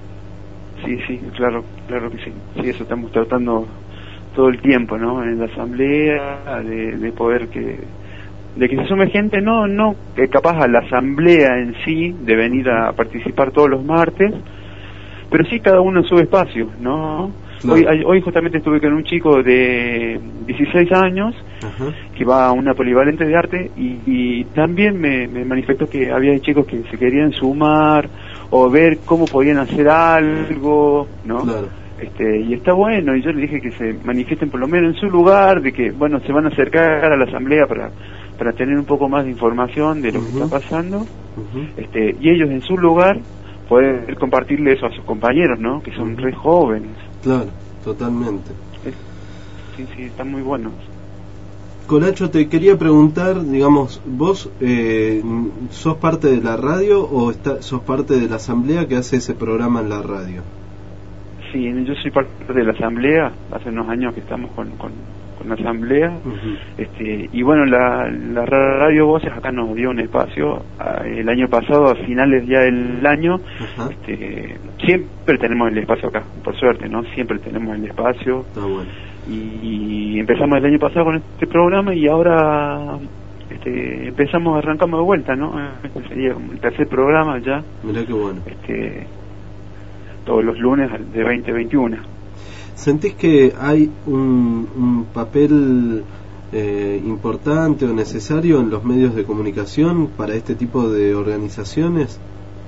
Sí, sí, claro, claro que sí. Sí, eso estamos tratando todo el tiempo, ¿no? En la asamblea, de, de poder que de que se sume gente, no no que capaz a la asamblea en sí, de venir a participar todos los martes, pero sí cada uno en su espacio, ¿no? No. Hoy, hoy justamente estuve con un chico de dieciséis años, ajá, que va a una polivalente de arte, y, y también me, me manifestó que había chicos que se querían sumar o ver cómo podían hacer algo, ¿no? Claro. Este, y está bueno, y yo le dije que se manifiesten por lo menos en su lugar, de que, bueno, se van a acercar a la asamblea para para tener un poco más de información de lo uh-huh, que está pasando, uh-huh, este, y ellos en su lugar poder compartirle eso a sus compañeros, ¿no?, que son uh-huh, re jóvenes. Claro, totalmente. Es, sí, sí, están muy buenos. Colacho, te quería preguntar, digamos, vos eh, ¿sos parte de la radio o está, sos parte de la asamblea que hace ese programa en la radio? sí, yo soy parte de la asamblea, hace unos años que estamos con, con, con la asamblea, uh-huh. este, y bueno, la, la Radio Voces acá nos dio un espacio, el año pasado, a finales ya del año, uh-huh. este, siempre tenemos el espacio acá, por suerte, ¿no? Siempre tenemos el espacio, ah, bueno. y, y empezamos el año pasado con este programa, y ahora este, empezamos, arrancamos de vuelta, ¿no? Este sería como el tercer programa ya. Mirá qué bueno. Este, todos los lunes de veinte a veintiuno. ¿Sentís que hay un, un papel eh, importante o necesario en los medios de comunicación para este tipo de organizaciones?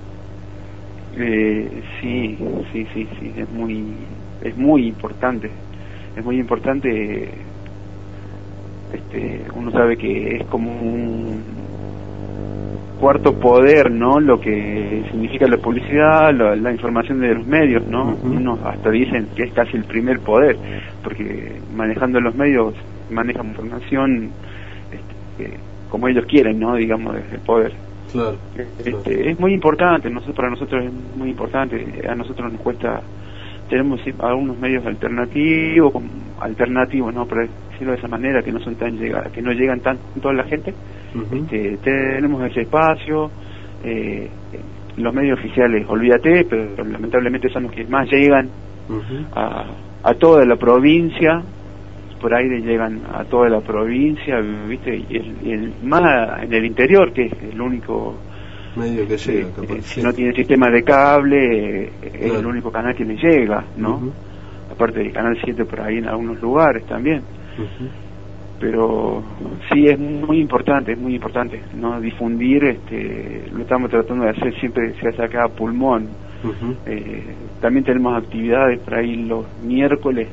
Eh, sí, sí, sí, sí, es muy, es muy importante, es muy importante. Este, uno sabe que es como un cuarto poder, ¿no? Lo que significa la publicidad, la, la información de los medios, ¿no? Uh-huh. Unos hasta dicen que es casi el primer poder, porque manejando los medios manejan información este, como ellos quieren, ¿no? Digamos, desde el poder. Claro, este, claro. Es muy importante, nosotros, para nosotros es muy importante, a nosotros nos cuesta, tenemos algunos medios alternativos, alternativos, ¿no? Por decirlo de esa manera, que no son tan llega, que no llegan tanto a la gente. Uh-huh. Este, tenemos ese espacio, eh, los medios oficiales, olvídate, pero lamentablemente son los que más llegan uh-huh. a, a toda la provincia, por aire llegan a toda la provincia, ¿viste? Y el, y el más en el interior, que es el único medio que llega, eh, si no tiene sistema de cable, eh, claro. Es el único canal que le llega, ¿no? Uh-huh. Aparte del Canal siete por ahí en algunos lugares también. Uh-huh. Pero sí, es muy importante, es muy importante, ¿no? Difundir, este, lo estamos tratando de hacer siempre, se hace acá a pulmón. Uh-huh. Eh, también tenemos actividades por ahí los miércoles,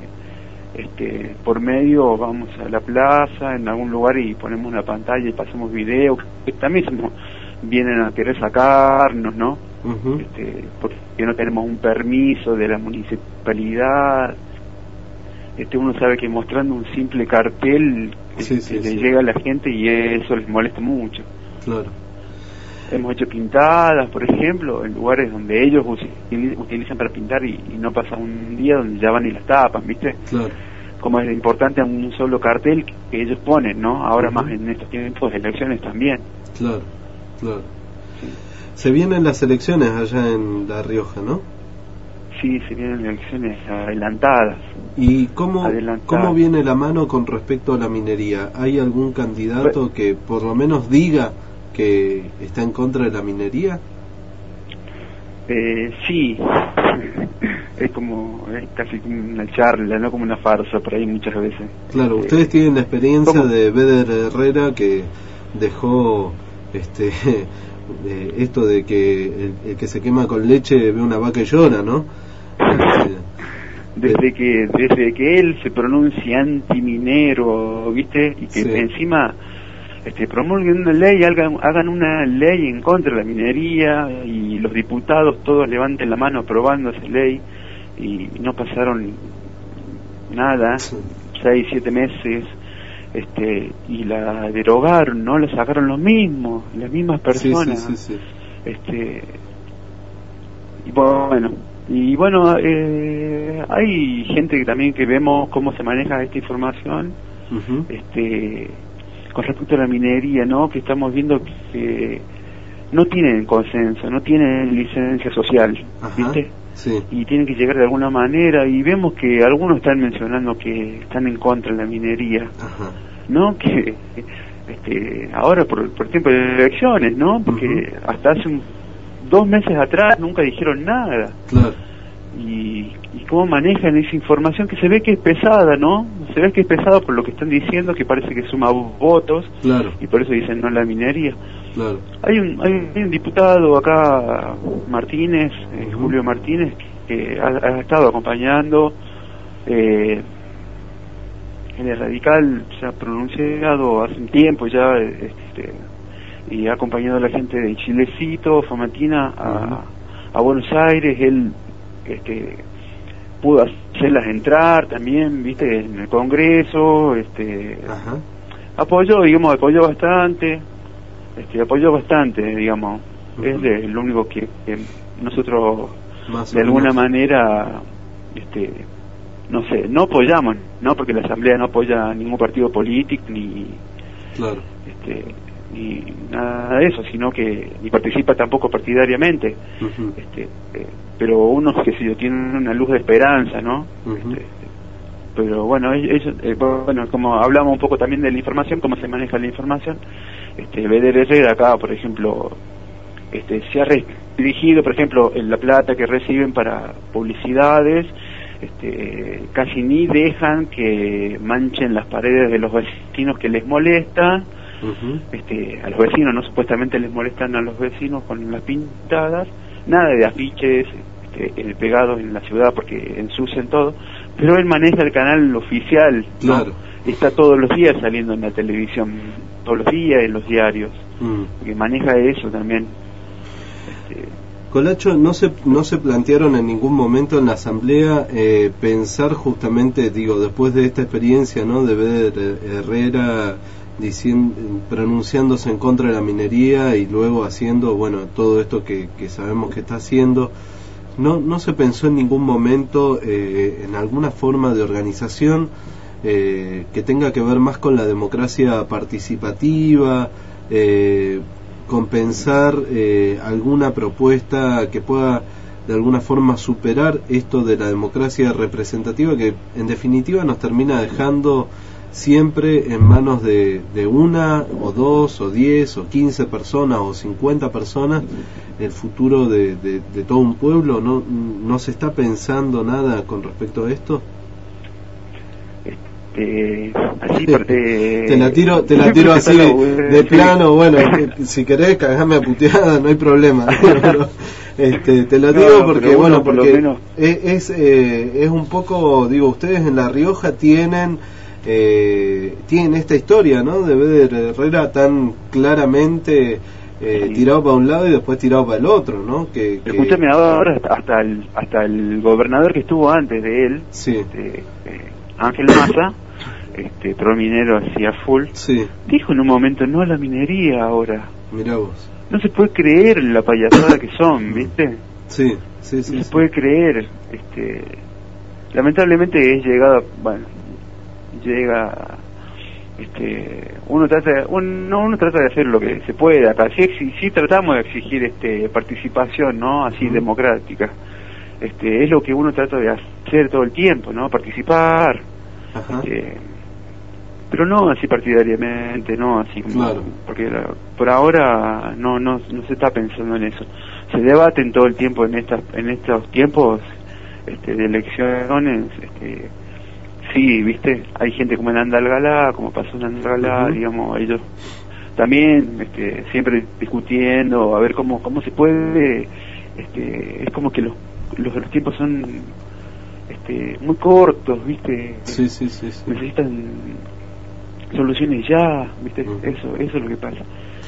este, por medio vamos a la plaza, en algún lugar, y ponemos una pantalla y pasamos videos, que también somos, vienen a querer sacarnos, ¿no? Uh-huh. Este, porque no tenemos un permiso de la municipalidad. Este, uno sabe que mostrando un simple cartel sí, este, sí, le sí. llega a la gente y eso les molesta mucho. Claro. Hemos hecho pintadas, por ejemplo, en lugares donde ellos utilizan para pintar y, y no pasa un día donde ya van y las tapan, ¿viste? Claro. Como es importante un solo cartel que, que ellos ponen, ¿no? Ahora uh-huh. más en estos tiempos de elecciones también. Claro, claro. Sí. Se vienen las elecciones allá en La Rioja, ¿no? Sí, se vienen elecciones adelantadas. ¿Y cómo, adelantadas. cómo viene la mano con respecto a la minería? ¿Hay algún candidato bueno, que por lo menos diga que está en contra de la minería? Eh, sí, es como, es casi como una charla, no como una farsa por ahí muchas veces. Claro, eh, ustedes tienen la experiencia ¿cómo? de Beder Herrera, que dejó este eh, esto de que el, el que se quema con leche ve una vaca y llora, ¿no? Este, desde que desde que él se pronuncia antiminero, ¿viste? Y que sí. encima este, promulguen una ley, hagan, hagan una ley en contra de la minería, y los diputados todos levanten la mano aprobando esa ley, y no pasaron nada, sí. seis, siete meses, este, y la derogaron, ¿no? La sacaron los mismos, las mismas personas. Sí, sí, sí, sí. Este, y bueno, y bueno, eh, hay gente que también que vemos cómo se maneja esta información, uh-huh. este, con respecto a la minería, ¿no? Que estamos viendo que no tienen consenso, no tienen licencia social, Ajá, ¿viste? Sí. Y tienen que llegar de alguna manera, y vemos que algunos están mencionando que están en contra de la minería, Ajá. ¿no? Que este, ahora por, por tiempo de elecciones, ¿no? Porque uh-huh. hasta hace un, dos meses atrás nunca dijeron nada. Claro. Y, y cómo manejan esa información que se ve que es pesada, ¿no? Se ve que es pesada por lo que están diciendo, que parece que suma votos, claro. Y por eso dicen no a la minería. Claro. Hay un, hay un diputado acá, Martínez, eh, uh-huh. Julio Martínez, que ha, ha estado acompañando, eh, él es radical, se ha pronunciado hace un tiempo ya, este, y ha acompañado a la gente de Chilecito, Famatina, a, uh-huh. a Buenos Aires. Él este, pudo hacerlas entrar también, viste, en el Congreso, este, Ajá. apoyó, digamos, apoyó bastante, este, apoyó bastante, digamos, uh-huh. es de, lo único que, que nosotros Más de alguna menos. manera este no sé, no apoyamos, no porque la asamblea no apoya a ningún partido político ni claro. este ni nada de eso, sino que ni participa tampoco partidariamente. Uh-huh. este eh, pero unos que si yo tienen una luz de esperanza, ¿no? Uh-huh. este, pero bueno, ellos, eh, bueno, como hablamos un poco también de la información, cómo se maneja la información, este B D R acá, por ejemplo, este se ha restringido, por ejemplo, en la plata que reciben para publicidades, este casi ni dejan que manchen las paredes de los vecinos que les molestan. Uh-huh. este a los vecinos, no, supuestamente les molestan a los vecinos con las pintadas, nada de afiches este, pegados en la ciudad porque ensucian todo, pero él maneja el canal oficial, claro. ¿no? Está todos los días saliendo en la televisión, todos los días en los diarios, uh-huh. que maneja eso también. este, Colacho, ¿no se no se plantearon en ningún momento en la asamblea eh, pensar justamente, digo, después de esta experiencia, ¿no?, de ver Herrera diciendo, pronunciándose en contra de la minería y luego haciendo, bueno, todo esto que, que sabemos que está haciendo, no no se pensó en ningún momento eh, en alguna forma de organización eh, que tenga que ver más con la democracia participativa, eh, compensar eh, alguna propuesta que pueda de alguna forma superar esto de la democracia representativa, que en definitiva nos termina dejando siempre en manos de, de una o dos o diez o quince personas o cincuenta personas el futuro de, de, de todo un pueblo? ¿No, no se está pensando nada con respecto a esto? Eh, así parte, te la tiro te la tiro así de, de plano, bueno, si querés cagame a puteada, no hay problema. Pero, este, te la tiro no, porque bueno, por porque menos... es es, eh, es un poco, digo, ustedes en La Rioja tienen eh, tienen esta historia, ¿no?, de ver Herrera tan claramente eh, sí. tirado para un lado y después tirado para el otro, ¿no? Que, que... Escúchame, ahora hasta el hasta el gobernador que estuvo antes de él, sí. este, eh, Ángel Maza, este pro minero hacía full, sí. dijo en un momento no a la minería ahora. Mirá vos. No se puede creer la payasada que son, ¿viste? Sí, sí, sí. No sí. se puede creer. este Lamentablemente es llegada, bueno, llega, este uno trata, uno, uno trata de hacer lo que se puede acá. Sí, sí, sí tratamos de exigir este participación, ¿no? Así uh-huh. democrática. Este, es lo que uno trata de hacer todo el tiempo, ¿no? Participar, este, pero no así partidariamente, no así como, claro. porque la, por ahora no, no no se está pensando en eso. Se debaten todo el tiempo en estas en estos tiempos este, de elecciones, este, sí, viste, hay gente como en Andalgalá, como pasó en Andalgalá, uh-huh. digamos, ellos también, este, siempre discutiendo a ver cómo cómo se puede, este, es como que los los, los tiempos son este muy cortos, viste, sí, sí, sí, sí. necesitan soluciones ya, viste, uh-huh. eso eso es lo que pasa.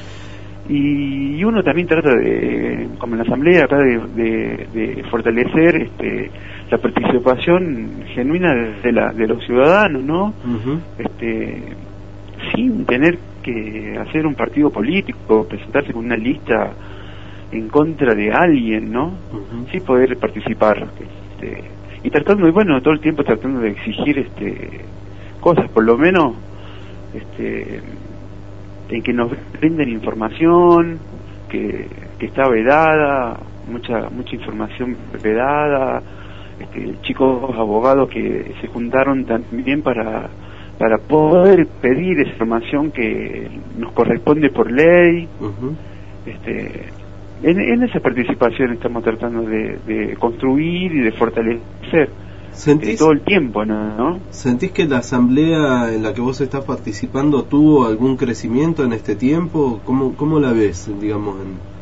Y uno también trata de, como en la asamblea acá, de, de, de fortalecer este la participación genuina de la de los ciudadanos, ¿no? Uh-huh. este sin tener que hacer un partido político, presentarse con una lista en contra de alguien, ¿no? Uh-huh. Sí poder participar, este, y tratando, y bueno, todo el tiempo tratando de exigir este cosas, por lo menos este en que nos brinden información que, que está vedada, mucha mucha información vedada, este, chicos abogados que se juntaron también para para poder pedir esa información que nos corresponde por ley. Uh-huh. este En, en esa participación estamos tratando de, de construir y de fortalecer eh, todo el tiempo, ¿no? ¿Sentís que la asamblea en la que vos estás participando tuvo algún crecimiento en este tiempo? ¿Cómo, cómo la ves, digamos,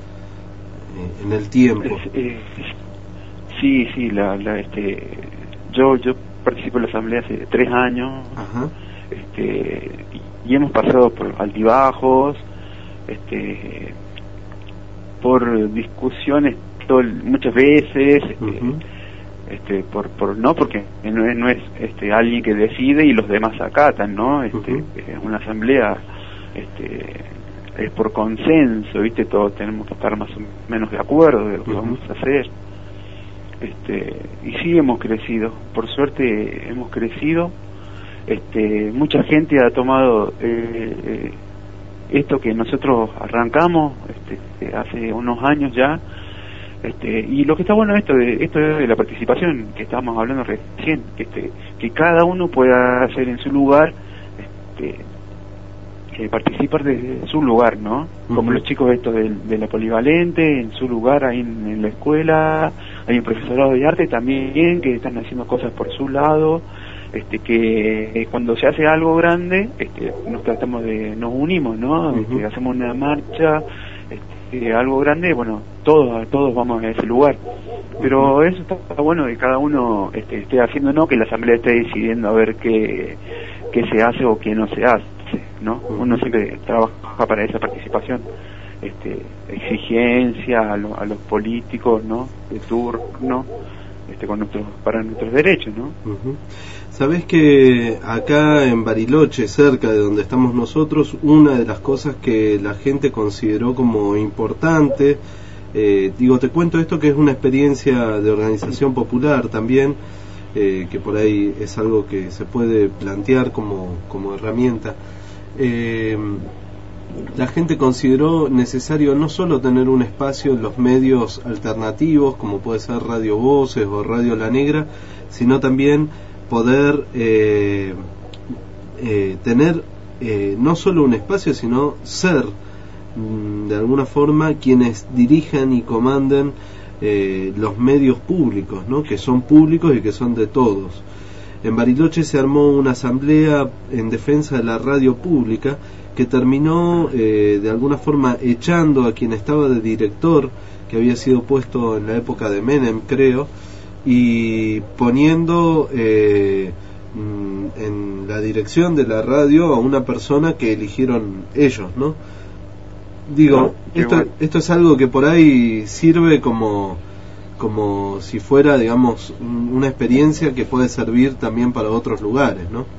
en, en el tiempo? Es, eh, sí, sí, la, la, este, yo yo participo en la asamblea hace tres años. Ajá. este y, y hemos pasado por altibajos, este por discusiones todo, muchas veces, este, uh-huh. este por por no porque no es, no es este alguien que decide y los demás acatan, ¿no? Este uh-huh. eh, una asamblea este es por consenso, ¿viste? Todos tenemos que estar más o menos de acuerdo de lo que uh-huh. vamos a hacer. este, y sí hemos crecido, por suerte hemos crecido. Este, mucha gente ha tomado eh, eh, esto que nosotros arrancamos este, hace unos años ya, este, y lo que está bueno esto de esto de la participación que estábamos hablando recién, que, este, que cada uno pueda hacer en su lugar, este, eh, participar desde su lugar, ¿no? Uh-huh. Como los chicos estos de, de la polivalente, en su lugar ahí en, en la escuela, hay un profesorado de arte también que están haciendo cosas por su lado. Este, que cuando se hace algo grande, este, nos tratamos de, nos unimos, ¿no? Uh-huh. Este, hacemos una marcha, este, algo grande, bueno, todos, todos vamos a ese lugar. Pero uh-huh. eso está, está bueno que cada uno este, esté haciendo, ¿no? Que la asamblea esté decidiendo a ver qué, qué se hace o qué no se hace, ¿no? Uh-huh. Uno siempre trabaja para esa participación, este, exigencia a, lo, a los políticos, ¿no? De turno, este, con nuestros, para nuestros derechos, ¿no? Uh-huh. Sabés que acá en Bariloche, cerca de donde estamos nosotros, una de las cosas que la gente consideró como importante, eh, digo, te cuento esto que es una experiencia de organización popular también, eh, que por ahí es algo que se puede plantear como, como herramienta. Eh, la gente consideró necesario no solo tener un espacio en los medios alternativos, como puede ser Radio Voces o Radio La Negra, sino también poder eh, eh, tener eh, no solo un espacio, sino ser mm, de alguna forma quienes dirijan y comanden eh, los medios públicos, ¿no? Que son públicos y que son de todos. En Bariloche se armó una asamblea en defensa de la radio pública que terminó eh, de alguna forma echando a quien estaba de director, que había sido puesto en la época de Menem, creo, y poniendo eh, en la dirección de la radio a una persona que eligieron ellos, ¿no? Digo, no, esto, bueno. esto es algo que por ahí sirve como como si fuera, digamos, una experiencia que puede servir también para otros lugares, ¿no?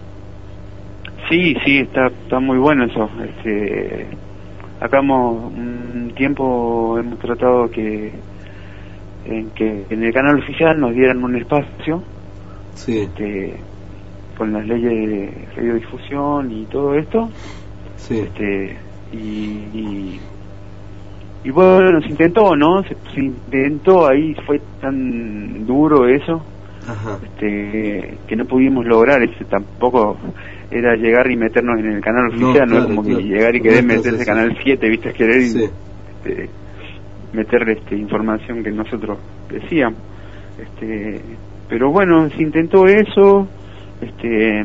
Sí, sí, está está muy bueno eso. Este, acá hemos, un tiempo hemos tratado que en que en el canal oficial nos dieran un espacio, sí. este, con las leyes de radiodifusión y todo esto, sí. este, y, y, y bueno, se intentó, ¿no? Se, se intentó, ahí fue tan duro eso, Ajá. este, que no pudimos lograr, ese tampoco era llegar y meternos en el canal oficial, no, no es como claro. que llegar y querer meterse en canal siete, viste, es querer sí. este, meter este, información que nosotros decíamos, este, pero bueno, se intentó eso, este,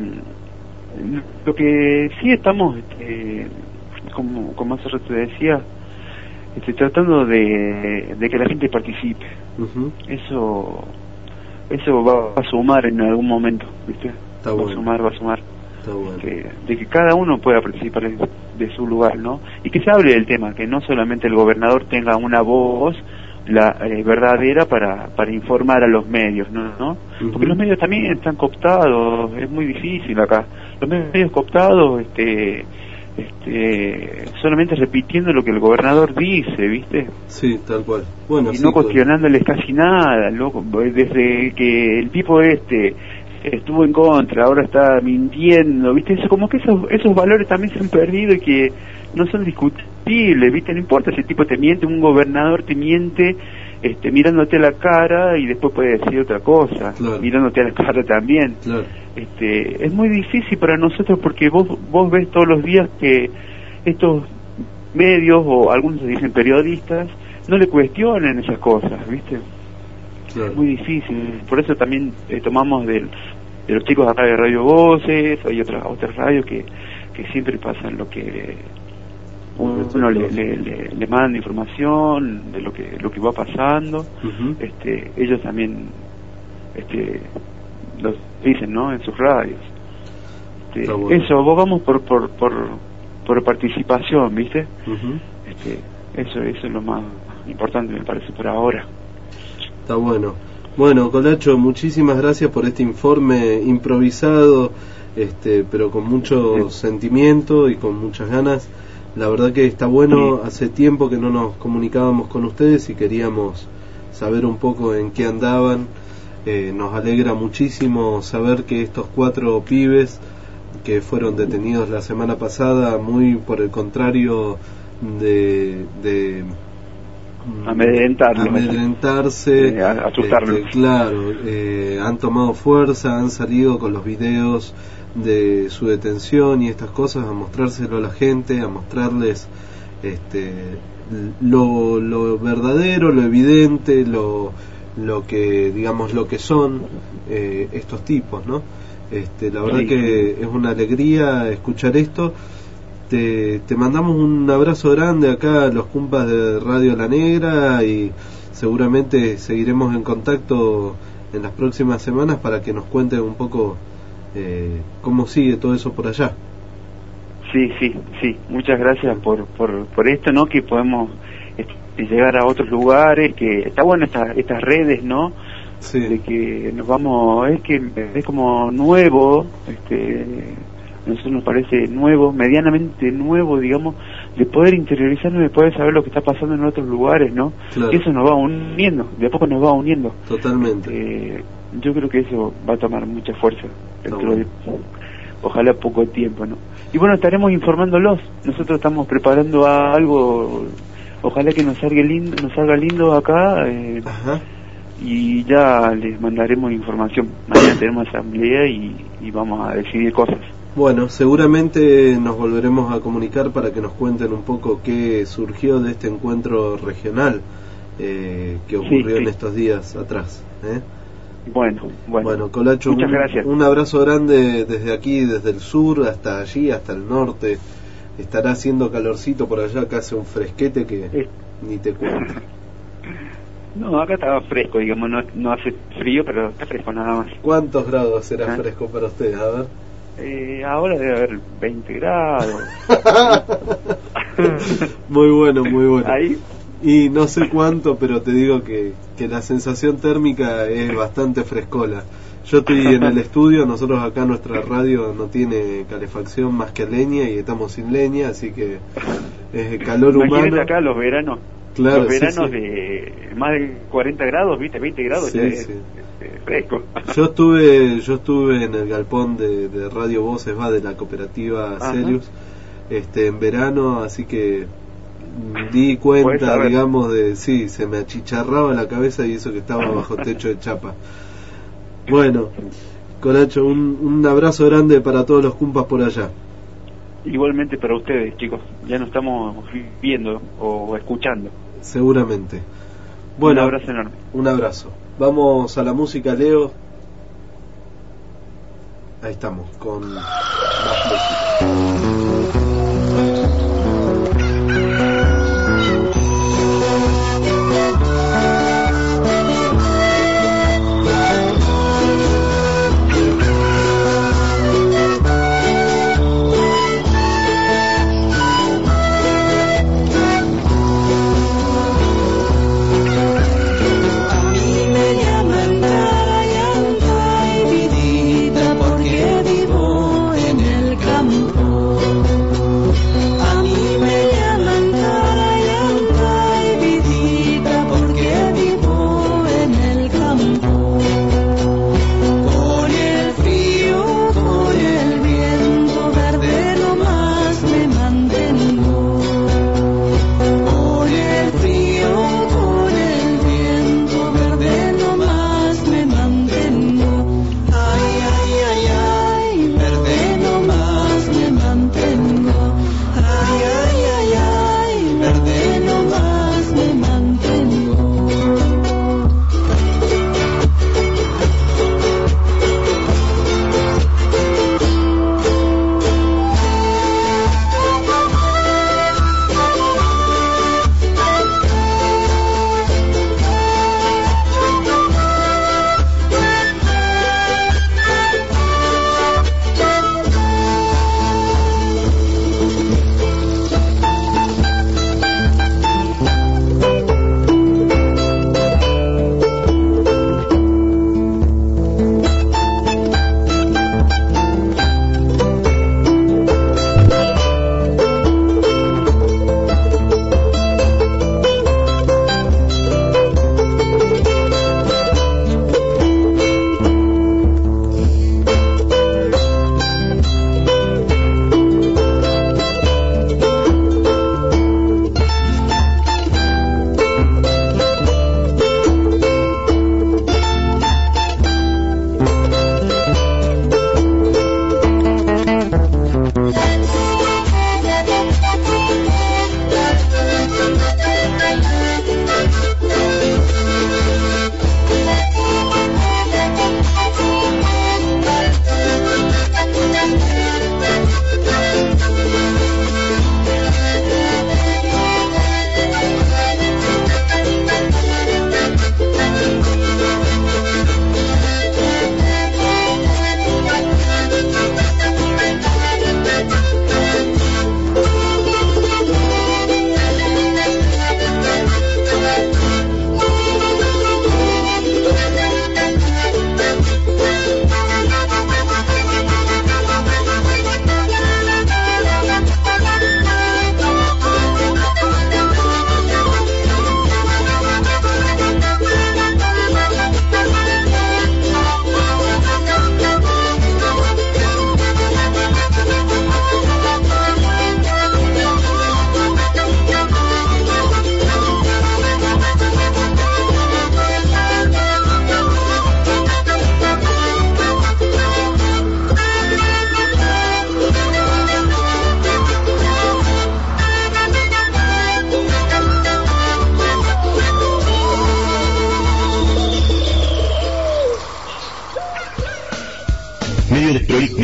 lo que sí estamos, este, como, como hace rato decía, este, tratando de, de que la gente participe, uh-huh. eso, eso va a sumar en algún momento, ¿viste? Está va bueno. a sumar, va a sumar. Bueno. Que, de que cada uno pueda participar de, de su lugar, ¿no? Y que se hable del tema, que no solamente el gobernador tenga una voz la eh, verdadera para para informar a los medios, ¿no? ¿no? Uh-huh. Porque los medios también están cooptados, es muy difícil acá. Los medios cooptados, este, este, solamente repitiendo lo que el gobernador dice, ¿viste? Sí, tal cual. Bueno, y sí, no cuestionándoles claro. casi nada, loco. Desde que el tipo este estuvo en contra, ahora está mintiendo, ¿viste? Eso, como que esos esos valores también se han perdido y que no son discutibles, ¿viste? No importa si el tipo te miente, un gobernador te miente este, mirándote a la cara y después puede decir otra cosa, claro. mirándote a la cara también. Claro. Este, es muy difícil para nosotros porque vos vos ves todos los días que estos medios, o algunos se dicen periodistas, no le cuestionan esas cosas, ¿viste? Claro. Es muy difícil, por eso también eh, tomamos del, de los chicos acá de Radio Voces, hay otras otras radios que, que siempre pasan lo que uno, uno le, le, le, le manda información de lo que lo que va pasando, uh-huh. este ellos también este los dicen, ¿no? En sus radios. Este, bueno. Eso, vos vamos por por por por participación, ¿viste? Uh-huh. Este, eso eso es lo más importante, me parece, por ahora. Está bueno. Bueno, Colacho, muchísimas gracias por este informe improvisado, este, pero con mucho sí. sentimiento y con muchas ganas. La verdad que está bueno, sí. hace tiempo que no nos comunicábamos con ustedes y queríamos saber un poco en qué andaban. Eh, nos alegra muchísimo saber que estos cuatro pibes que fueron detenidos la semana pasada, muy por el contrario de, de amedrentarlos, amedrentarse, eh, asustarlos. Este, claro, eh, han tomado fuerza, han salido con los videos de su detención y estas cosas a mostrárselo a la gente, a mostrarles este, lo, lo verdadero, lo evidente, lo, lo que, digamos, lo que son eh, estos tipos, ¿no? Este, la verdad que es una alegría escuchar esto. Te, te mandamos un abrazo grande acá a los compas de Radio La Negra y seguramente seguiremos en contacto en las próximas semanas para que nos cuenten un poco eh, cómo sigue todo eso por allá. Sí, sí, sí. Muchas gracias por, por, por esto, ¿no? Que podemos este, llegar a otros lugares, que está bueno esta, estas redes, ¿no? Sí. De que nos vamos, es que es como nuevo, este, a nosotros nos parece nuevo, medianamente nuevo, digamos, de poder interiorizarnos, de poder saber lo que está pasando en otros lugares, ¿no? Claro. Y eso nos va uniendo, de a poco nos va uniendo. Totalmente. Eh, yo creo que eso va a tomar mucha fuerza dentro de, ojalá, poco tiempo, ¿no? Y bueno, estaremos informándolos. Nosotros estamos preparando algo, ojalá que nos salga lindo, nos salga lindo acá. Eh, Ajá. Y ya les mandaremos información. Mañana tenemos asamblea y, y vamos a decidir cosas. Bueno, seguramente nos volveremos a comunicar para que nos cuenten un poco qué surgió de este encuentro regional eh, que ocurrió sí, sí. en estos días atrás. ¿eh? Bueno, bueno. Bueno, Colacho, muchas un, gracias. Un abrazo grande desde aquí, desde el sur hasta allí, hasta el norte. Estará haciendo calorcito por allá, acá hace un fresquete que eh. ni te cuento. No, acá estaba fresco, digamos, no, no hace frío, pero está fresco nada más. ¿Cuántos grados será ¿Ah? fresco para ustedes? A ver. Eh, ahora debe haber veinte grados. Muy bueno, muy bueno. Ahí. Y no sé cuánto, pero te digo que, que la sensación térmica es bastante frescola. Yo estoy en el estudio, nosotros acá nuestra radio no tiene calefacción más que leña y estamos sin leña, así que es calor Imagínate humano. acá los veranos. Claro, los veranos sí, sí. de más de cuarenta grados, ¿viste? veinte grados, Sí, ya es, sí. es, es fresco. Yo estuve yo estuve en el galpón de, de Radio Voces, va, de la cooperativa Ajá. Celius, este, en verano, así que di cuenta, digamos, de, sí, se me achicharraba la cabeza y eso que estaba bajo techo de chapa. Bueno, Colacho, un, un abrazo grande para todos los cumpas por allá. Igualmente para ustedes, chicos. Ya nos estamos viendo o escuchando. Seguramente. Bueno, un abrazo enorme. Un abrazo. Vamos a la música, Leo. Ahí estamos, con más música. Porque vivo en el campo.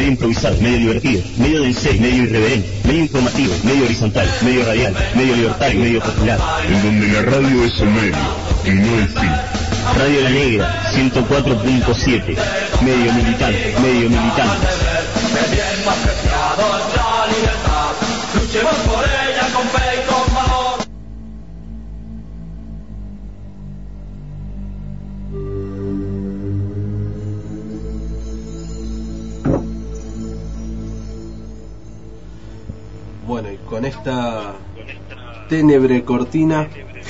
medio improvisado, medio divertido, medio del ser, medio irreverente, medio informativo, medio horizontal, medio radial, medio libertario, medio popular. En donde la radio es el medio y no el fin. Radio La Negra, ciento cuatro punto siete, medio militante, medio militante. Luchemos por ella con fe y con valor. Bueno, y con esta ténebre cortina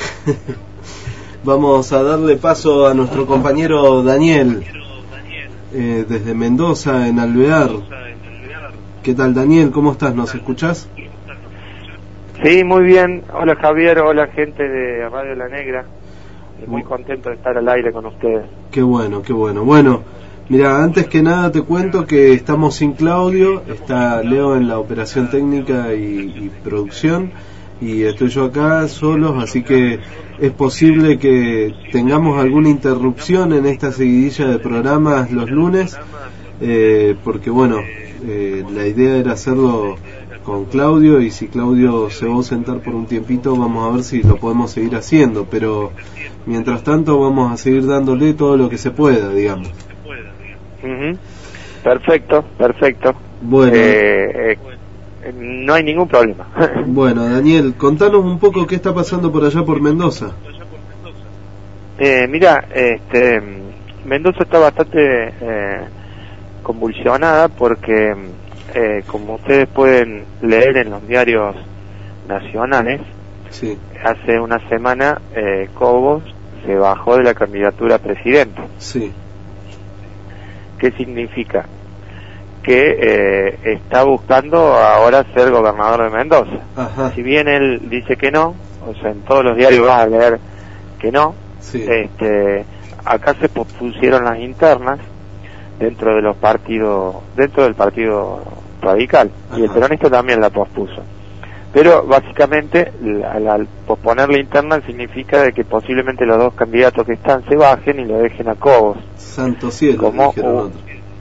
vamos a darle paso a nuestro compañero Daniel, eh, desde Mendoza, en Alvear. ¿Qué tal, Daniel? ¿Cómo estás? ¿Nos escuchás? Sí, muy bien. Hola, Javier. Hola, gente de Radio La Negra. Muy contento de estar al aire con ustedes. Qué bueno, qué bueno. Bueno, mira, antes que nada te cuento que estamos sin Claudio. Está Leo en la operación técnica y, y producción. Y estoy yo acá solos, así que es posible que tengamos alguna interrupción en esta seguidilla de programas los lunes, eh, porque bueno, eh, la idea era hacerlo con Claudio, y si Claudio se va a sentar por un tiempito, vamos a ver si lo podemos seguir haciendo, pero mientras tanto vamos a seguir dándole todo lo que se pueda, digamos. Uh-huh. Perfecto, perfecto. Bueno, eh, eh, no hay ningún problema. Bueno, Daniel, contanos un poco qué está pasando por allá por Mendoza. Eh, mira, este, Mendoza está bastante eh, convulsionada porque, eh, como ustedes pueden leer en los diarios nacionales, sí. hace una semana eh, Cobos se bajó de la candidatura a presidente. Sí. ¿Qué significa? Que eh, está buscando ahora ser gobernador de Mendoza. Ajá. Si bien él dice que no, o sea, en todos los diarios vas a leer que no, sí. este, acá se pospusieron las internas dentro de los partidos, dentro del partido radical. Ajá. Y el peronista también la pospuso. Pero básicamente la, la, al posponer la interna significa de que posiblemente los dos candidatos que están se bajen y lo dejen a Cobos. Santo cielo, como dijeron otros.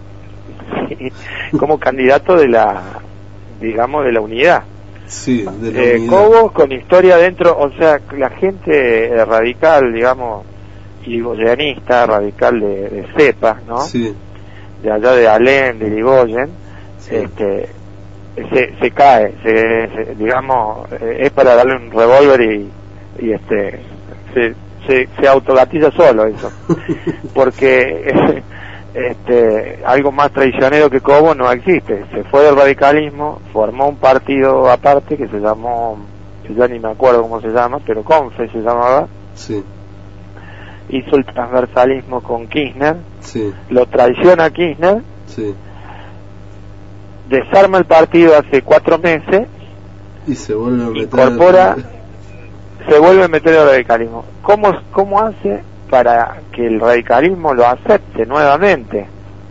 Como candidato de la, digamos, de la unidad. Sí, de la eh, unidad. Cobos con historia dentro, o sea, la gente eh, radical, digamos, irigoyenista, radical de, de cepa, ¿no? Sí. De allá de Alén, de Irigoyen, sí. este, se, se cae, se, se, digamos, eh, es para darle un revólver y, y este, se, se, se autogatiza solo eso, porque eh, este, algo más traicionero que Cobos no existe. Se fue del radicalismo, formó un partido aparte que se llamó, que ya ni me acuerdo cómo se llama, pero Confe se llamaba. Sí. Hizo el transversalismo con Kirchner, sí. Lo traiciona Kirchner, sí. Desarma el partido hace cuatro meses y se vuelve a meter incorpora, se vuelve a meter al radicalismo. ¿Cómo, cómo hace para que el radicalismo lo acepte nuevamente?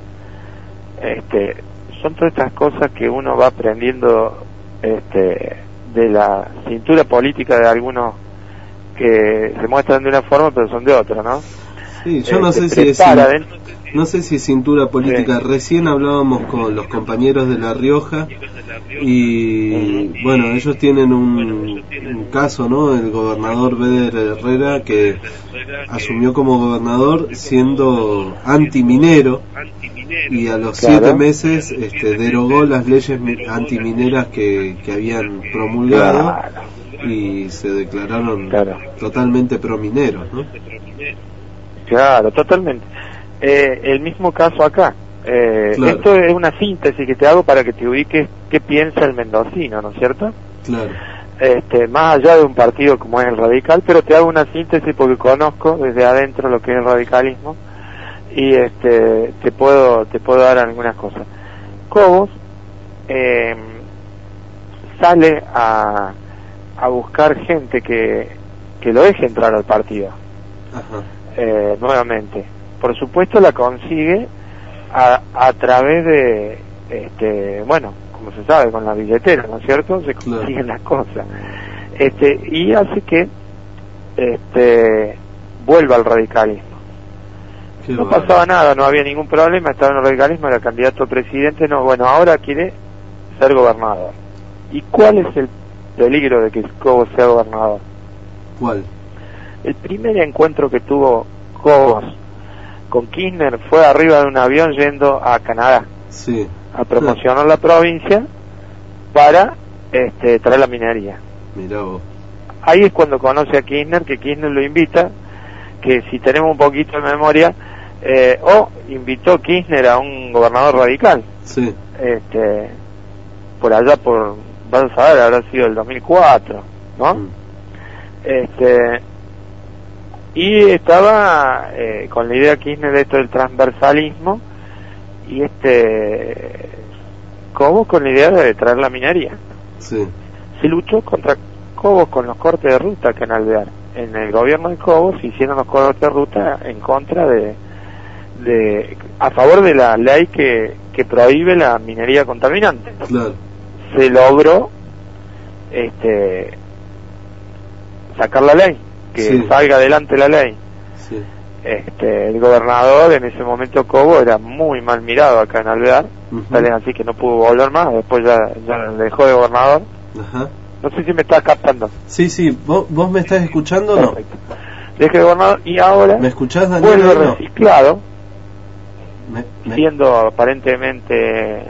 Este, son todas estas cosas que uno va aprendiendo este, de la cintura política de algunos que se muestran de una forma pero son de otra, ¿no? Sí, yo no eh, sé si es no sé si es cintura política. Sí. Recién hablábamos con los compañeros de La Rioja y uh-huh. bueno, ellos tienen un, un caso, ¿no? El gobernador Beder Herrera, que asumió como gobernador siendo antiminero y a los claro. siete meses este, derogó las leyes antimineras que, que habían promulgado claro. y se declararon claro. totalmente promineros, ¿no? Claro, totalmente. Eh, el mismo caso acá. Eh, claro. Esto es una síntesis que te hago para que te ubiques qué piensa el mendocino, ¿no es cierto? Claro. Este, más allá de un partido como es el radical, pero te hago una síntesis porque conozco desde adentro lo que es el radicalismo y este, te puedo te puedo dar algunas cosas. Cobos eh, sale a a buscar gente que que lo deje entrar al partido. Ajá. Eh, nuevamente. Por supuesto la consigue a, a través de, este, bueno, como se sabe, con la billetera, ¿no es cierto? Se consiguen las cosas. Este, y hace que este vuelva al radicalismo. Qué no bárbaro. pasaba nada, no había ningún problema, estaba en el radicalismo, era candidato a presidente, no, bueno, ahora quiere ser gobernador. ¿Y cuál es el peligro de que Cobos sea gobernador? ¿Cuál? El primer encuentro que tuvo Cobos con Kirchner fue arriba de un avión yendo a Canadá, sí, a promocionar la provincia para este, traer la minería. Mirá vos. Ahí es cuando conoce a Kirchner, que Kirchner lo invita, que si tenemos un poquito de memoria, eh, o invitó Kirchner a un gobernador radical, sí, este, por allá por, vas a saber, habrá sido el dos mil cuatro, ¿no? Mm. Este, y estaba eh, con la idea Kirchner de esto del transversalismo, y este Cobos con la idea de traer la minería. Sí. Se luchó contra Cobos con los cortes de ruta acá en Alvear. En el gobierno de Cobos hicieron los cortes de ruta en contra de, de a favor de la ley que, que prohíbe la minería contaminante. Claro. Se logró este sacar la ley, que sí. salga adelante la ley. Sí. Este, el gobernador en ese momento Cobos era muy mal mirado acá en Alvear, uh-huh. tal es así que no pudo volver más, después ya, ya dejó de gobernador. Ajá. No sé si me estás captando. Sí, sí, ¿vos, vos me estás escuchando o no? Perfecto. Dejé de gobernador y ahora ¿Me escuchás, Daniel? vuelve No. reciclado, Me, me... siendo aparentemente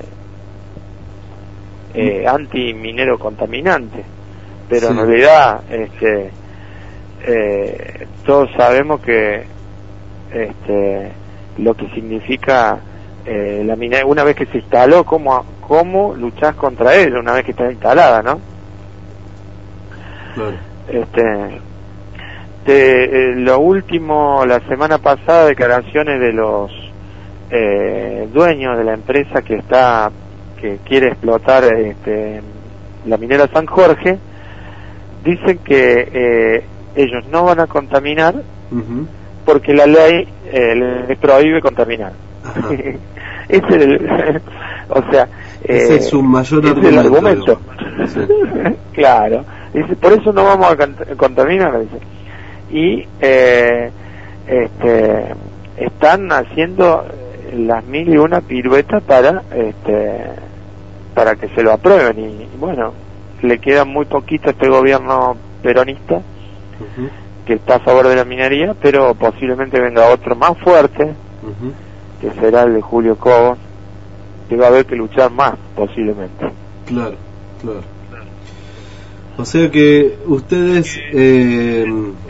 eh, anti-minero contaminante, pero sí. en realidad este, eh, todos sabemos que este, lo que significa eh, la minería, una vez que se instaló, cómo, cómo luchás contra ella una vez que está instalada, ¿no? Claro. Este, de, eh, lo último, la semana pasada, declaraciones de los eh, dueños de la empresa que está, que quiere explotar este, la minera San Jorge, dicen que eh, ellos no van a contaminar uh-huh. porque la ley eh, les prohíbe contaminar. Ese es el, o sea, ese eh, es su mayor ese argumento. Es el argumento. Sí. Claro. Dice, por eso no vamos a cont- contaminar, dice. Y eh, este, están haciendo las mil y una piruetas para este, para que se lo aprueben y, y bueno, le queda muy poquito a este gobierno peronista uh-huh. que está a favor de la minería, pero posiblemente venga otro más fuerte, uh-huh. que será el de Julio Cobos, que va a haber que luchar más posiblemente. Claro, claro. O sea que ustedes eh,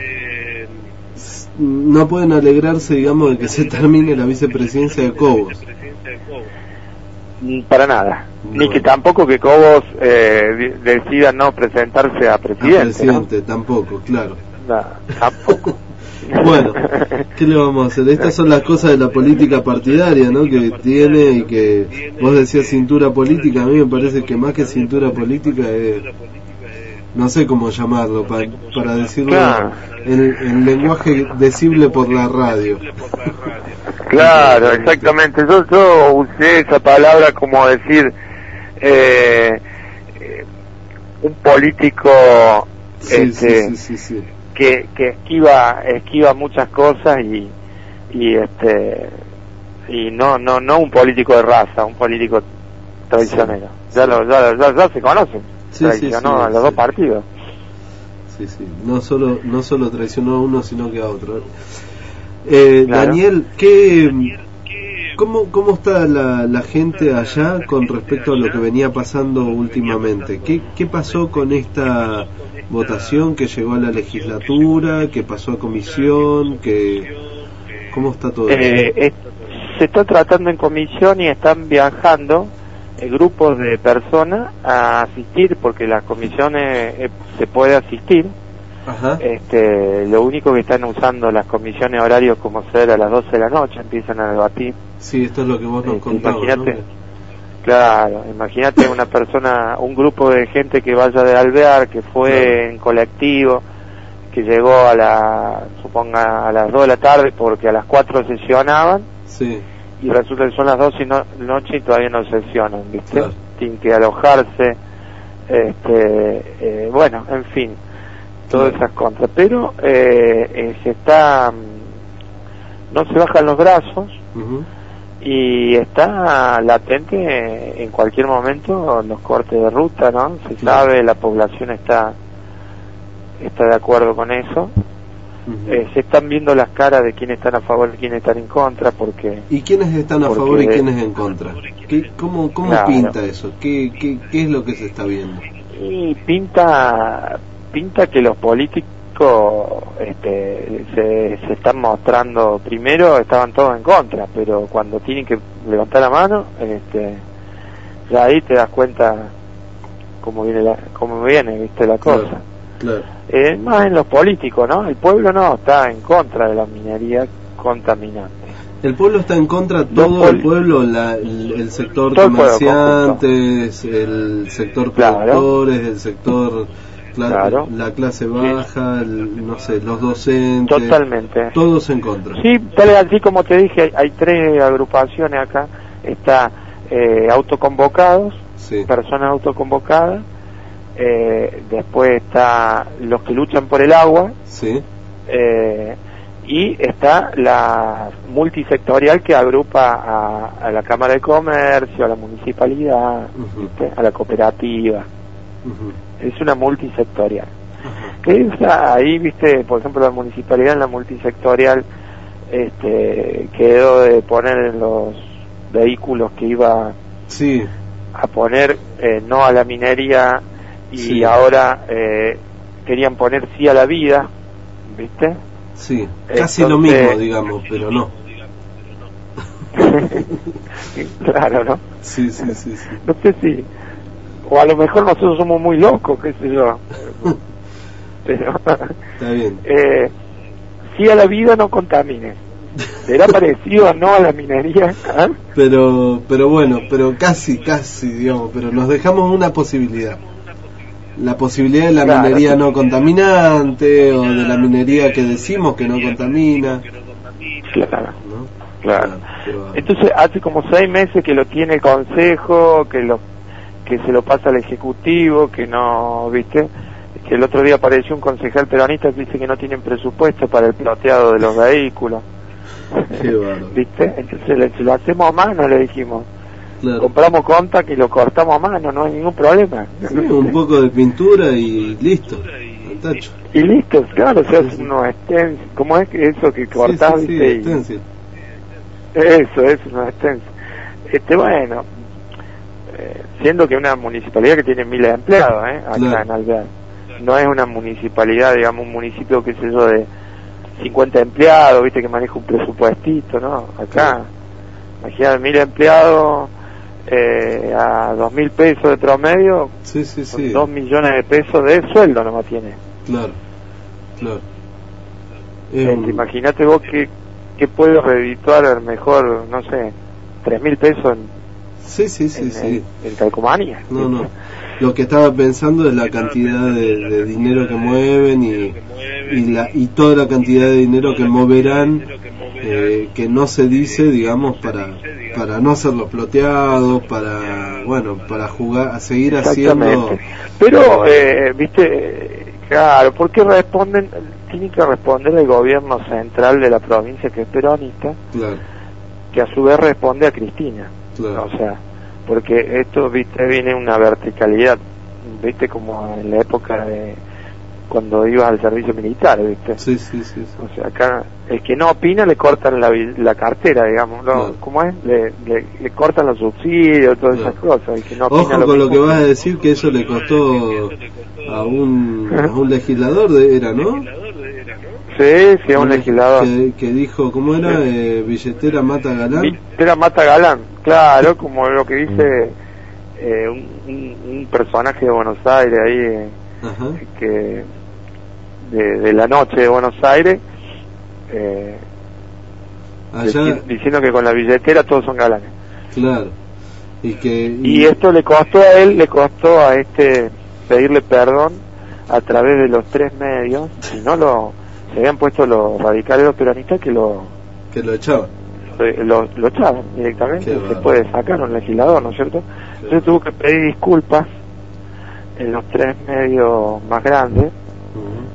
no pueden alegrarse, digamos, de que se termine la vicepresidencia de Cobos. Para nada. No. Ni que tampoco que Cobos eh, decida no presentarse a presidente. A presidente, ¿no? Tampoco, claro. No, tampoco. Bueno, ¿qué le vamos a hacer? Estas son las cosas de la política partidaria, ¿no? Que tiene y que vos decías cintura política, a mí me parece que más que cintura política es... no sé cómo llamarlo, pa, para decirlo claro. en, en lenguaje decible por la radio. Claro, exactamente. Yo, yo usé esa palabra como decir eh, eh, un político sí, este, sí, sí, sí, sí. que que esquiva esquiva muchas cosas y y este y no no no un político de raza, un político traicionero. Sí, ya, sí. Lo, ya, ya ya se conocen. Sí, traicionó sí, sí, a los sí. dos partidos. Sí, sí. No solo no solo traicionó a uno, sino que a otro. Eh, claro. Daniel, ¿qué, cómo, ¿cómo está la, la gente allá con respecto a lo que venía pasando últimamente? ¿Qué, qué pasó con esta votación que llegó a la legislatura, que pasó a comisión, que cómo está todo? Eh, eh, se está tratando en comisión y están viajando eh, grupos de personas a asistir, porque las comisiones eh, se puede asistir. Ajá. Este, lo único que están usando las comisiones horarios como ser a las doce de la noche, empiezan a debatir. Sí, esto es lo que vos nos este, contabas, imagínate, ¿no? Claro, imagínate una persona, un grupo de gente que vaya de Alvear, que fue claro. en colectivo, que llegó a la, suponga a las dos de la tarde porque a las cuatro sesionaban. Sí. Y resulta que son las doce de la noche y todavía no sesionan, ¿viste? Claro. Tienen que alojarse, este, eh, bueno, en fin. Todas esas contras, pero eh, eh, se está no se bajan los brazos Uh-huh. y está latente en cualquier momento los cortes de ruta, ¿no? Se sabe, la población está está de acuerdo con eso. Uh-huh. Eh, se están viendo las caras de quiénes están a favor y quiénes están en contra, porque... ¿Y quiénes están a porque, favor y quiénes en contra? ¿Qué, ¿Cómo, cómo claro. pinta eso? ¿Qué, qué, ¿Qué es lo que se está viendo? Y pinta pinta que los políticos este, se, se están mostrando, primero estaban todos en contra, pero cuando tienen que levantar la mano, este, ya ahí te das cuenta cómo viene la, cómo viene, viste la cosa. Claro, claro. Eh, más en los políticos, ¿no? El pueblo no, está en contra de la minería contaminante. El pueblo está en contra, todo el pueblo, la, el, el sector todo comerciantes, el, el sector productores, claro. el sector, la, claro. la clase baja, el, no sé, los docentes. Totalmente. Todos en contra. Sí, tal vez así como te dije, hay, hay tres agrupaciones acá. Está eh, autoconvocados, sí. personas autoconvocadas. Eh, después está los que luchan por el agua. Sí. Eh, y está la multisectorial que agrupa a, a la Cámara de Comercio, a la municipalidad, uh-huh. a la cooperativa. Uh-huh. Es una multisectorial. Uh-huh. Que es ahí, viste, por ejemplo, la municipalidad en la multisectorial este, quedó de poner en los vehículos que iba sí. a poner eh, no a la minería y sí. ahora eh, querían poner sí a la vida, viste. Sí, casi Entonces, lo mismo, digamos, pero no. Claro, ¿no? Sí, sí, sí, sí. No sé si... O a lo mejor nosotros somos muy locos, qué sé yo. Pero... Está bien. Eh, sí a la vida, no contamines. ¿Será parecido a no a la minería? ¿Ah? Pero, pero bueno, pero casi, casi, digamos, pero nos dejamos una posibilidad. La posibilidad de la claro, minería no contaminante o de la minería que decimos que no contamina. Claro, ¿no? Claro. Claro. Entonces hace como seis meses que lo tiene el Consejo, que lo que se lo pasa al Ejecutivo, que no, viste, que el otro día apareció un concejal peronista que dice que no tienen presupuesto para el ploteado de los vehículos. Qué bárbaro. ¿Viste? Entonces le, si lo hacemos a mano, le dijimos. Claro. Compramos contact y lo cortamos a mano, no hay ningún problema. Sí, un poco de pintura y listo, al tacho. Y listo, claro, se hace unos stencils, ¿cómo es que eso que cortás? Sí, sí, sí, stencil. Eso, eso, unos stencils. Este, bueno, eh, siendo que una municipalidad que tiene miles de empleados, ¿eh? Acá claro. en Alvear. No es una municipalidad, digamos, un municipio, qué sé yo, de cincuenta empleados, viste, que maneja un presupuestito, ¿no? Acá, claro. imagínate, mil empleados... Eh, a dos mil pesos de promedio, sí, sí, sí. dos millones de pesos de sueldo nomás tiene. Claro, claro. Eh, un... Imagínate vos que, que puedes redituar mejor, no sé, tres mil pesos en, sí, sí, sí, en, sí. en, en calcomanía. No, no. Lo que estaba pensando es la cantidad de, de dinero que mueven y, y, la, y toda la cantidad de dinero que moverán, eh, que no se dice, digamos, para para no hacerlo ploteados, para, bueno, para jugar, a seguir haciendo... Pero, eh, viste, claro, porque responden, tienen que responder el gobierno central de la provincia, que es peronista, claro. que a su vez responde a Cristina. Claro. O sea, porque esto, viste, viene una verticalidad, viste, como en la época de cuando ibas al servicio militar, viste. Sí, sí, sí, sí. O sea, acá el que no opina le cortan la, la cartera, digamos, ¿no? Claro. ¿Cómo es? Le, le, le cortan los subsidios, todas claro. esas cosas. El que no opina Ojo lo con lo que vas a decir, que eso le costó a un, a un legislador, de, era, ¿no? Sí, sí, a un legislador. Que, que dijo, ¿cómo era? Eh, billetera mata galán. Billetera mata galán, claro, como lo que dice eh, un, un, un personaje de Buenos Aires ahí, eh, Ajá. que de, de la noche de Buenos Aires, eh, Allá... deci- diciendo que con la billetera todos son galanes. Claro. Y que y... y esto le costó a él, le costó a este pedirle perdón a través de los tres medios, si no lo se habían puesto los radicales, los peronistas que lo que lo echaban. Lo, lo echaban directamente, Qué se bárbaro. puede sacar un legislador, ¿no es cierto? Qué Entonces tuvo que pedir disculpas en los tres medios más grandes, uh-huh.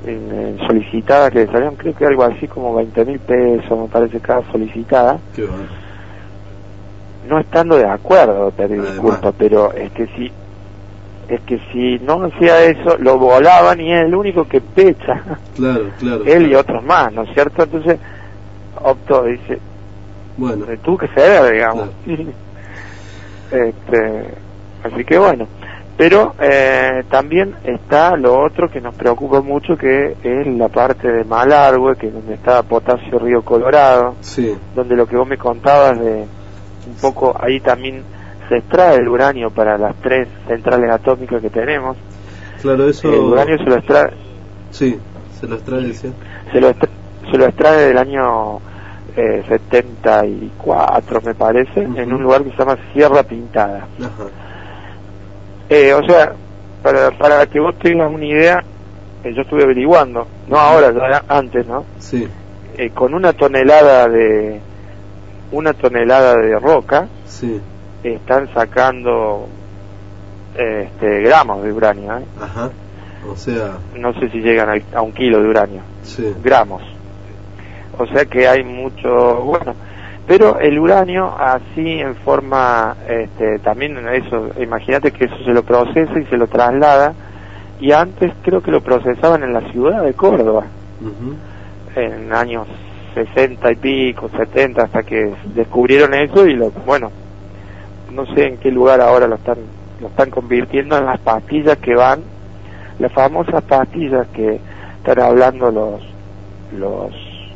en, en solicitadas que salían, creo que algo así como veinte mil pesos, me parece, cada solicitada. Qué bueno. No estando de acuerdo, te disculpa, pero es que si es que si no hacía eso, lo volaban y es el único que pecha. Claro, claro. Él claro. y otros más, ¿no es cierto? Entonces, optó, dice, bueno, tuvo que ceder, digamos. Claro. este, así que bueno. Pero eh, también está lo otro que nos preocupa mucho, que es la parte de Malargüe, que es donde está Potasio Río Colorado, sí. donde lo que vos me contabas de un poco, ahí también se extrae el uranio para las tres centrales atómicas que tenemos. Claro, eso... El uranio se lo extrae... Sí, se lo extrae, ¿sí? Se lo extrae, se lo extrae del año eh, setenta y cuatro, me parece, uh-huh. en un lugar que se llama Sierra Pintada. Ajá. Eh, o sea, para, para que vos tengas una idea, eh, yo estuve averiguando, no ahora, ya antes, ¿no? Sí. Eh, con una tonelada de una tonelada de roca, sí. están sacando eh, este, gramos de uranio, ¿eh? Ajá. O sea, no sé si llegan a, a un kilo de uranio, sí. gramos. O sea que hay mucho, bueno. Pero el uranio así en forma, este, también eso, imagínate que eso se lo procesa y se lo traslada, y antes creo que lo procesaban en la ciudad de Córdoba, uh-huh. en años sesenta y pico, setenta, hasta que descubrieron eso y lo, bueno, no sé en qué lugar ahora lo están, lo están convirtiendo en las pastillas que van, las famosas pastillas que están hablando los, los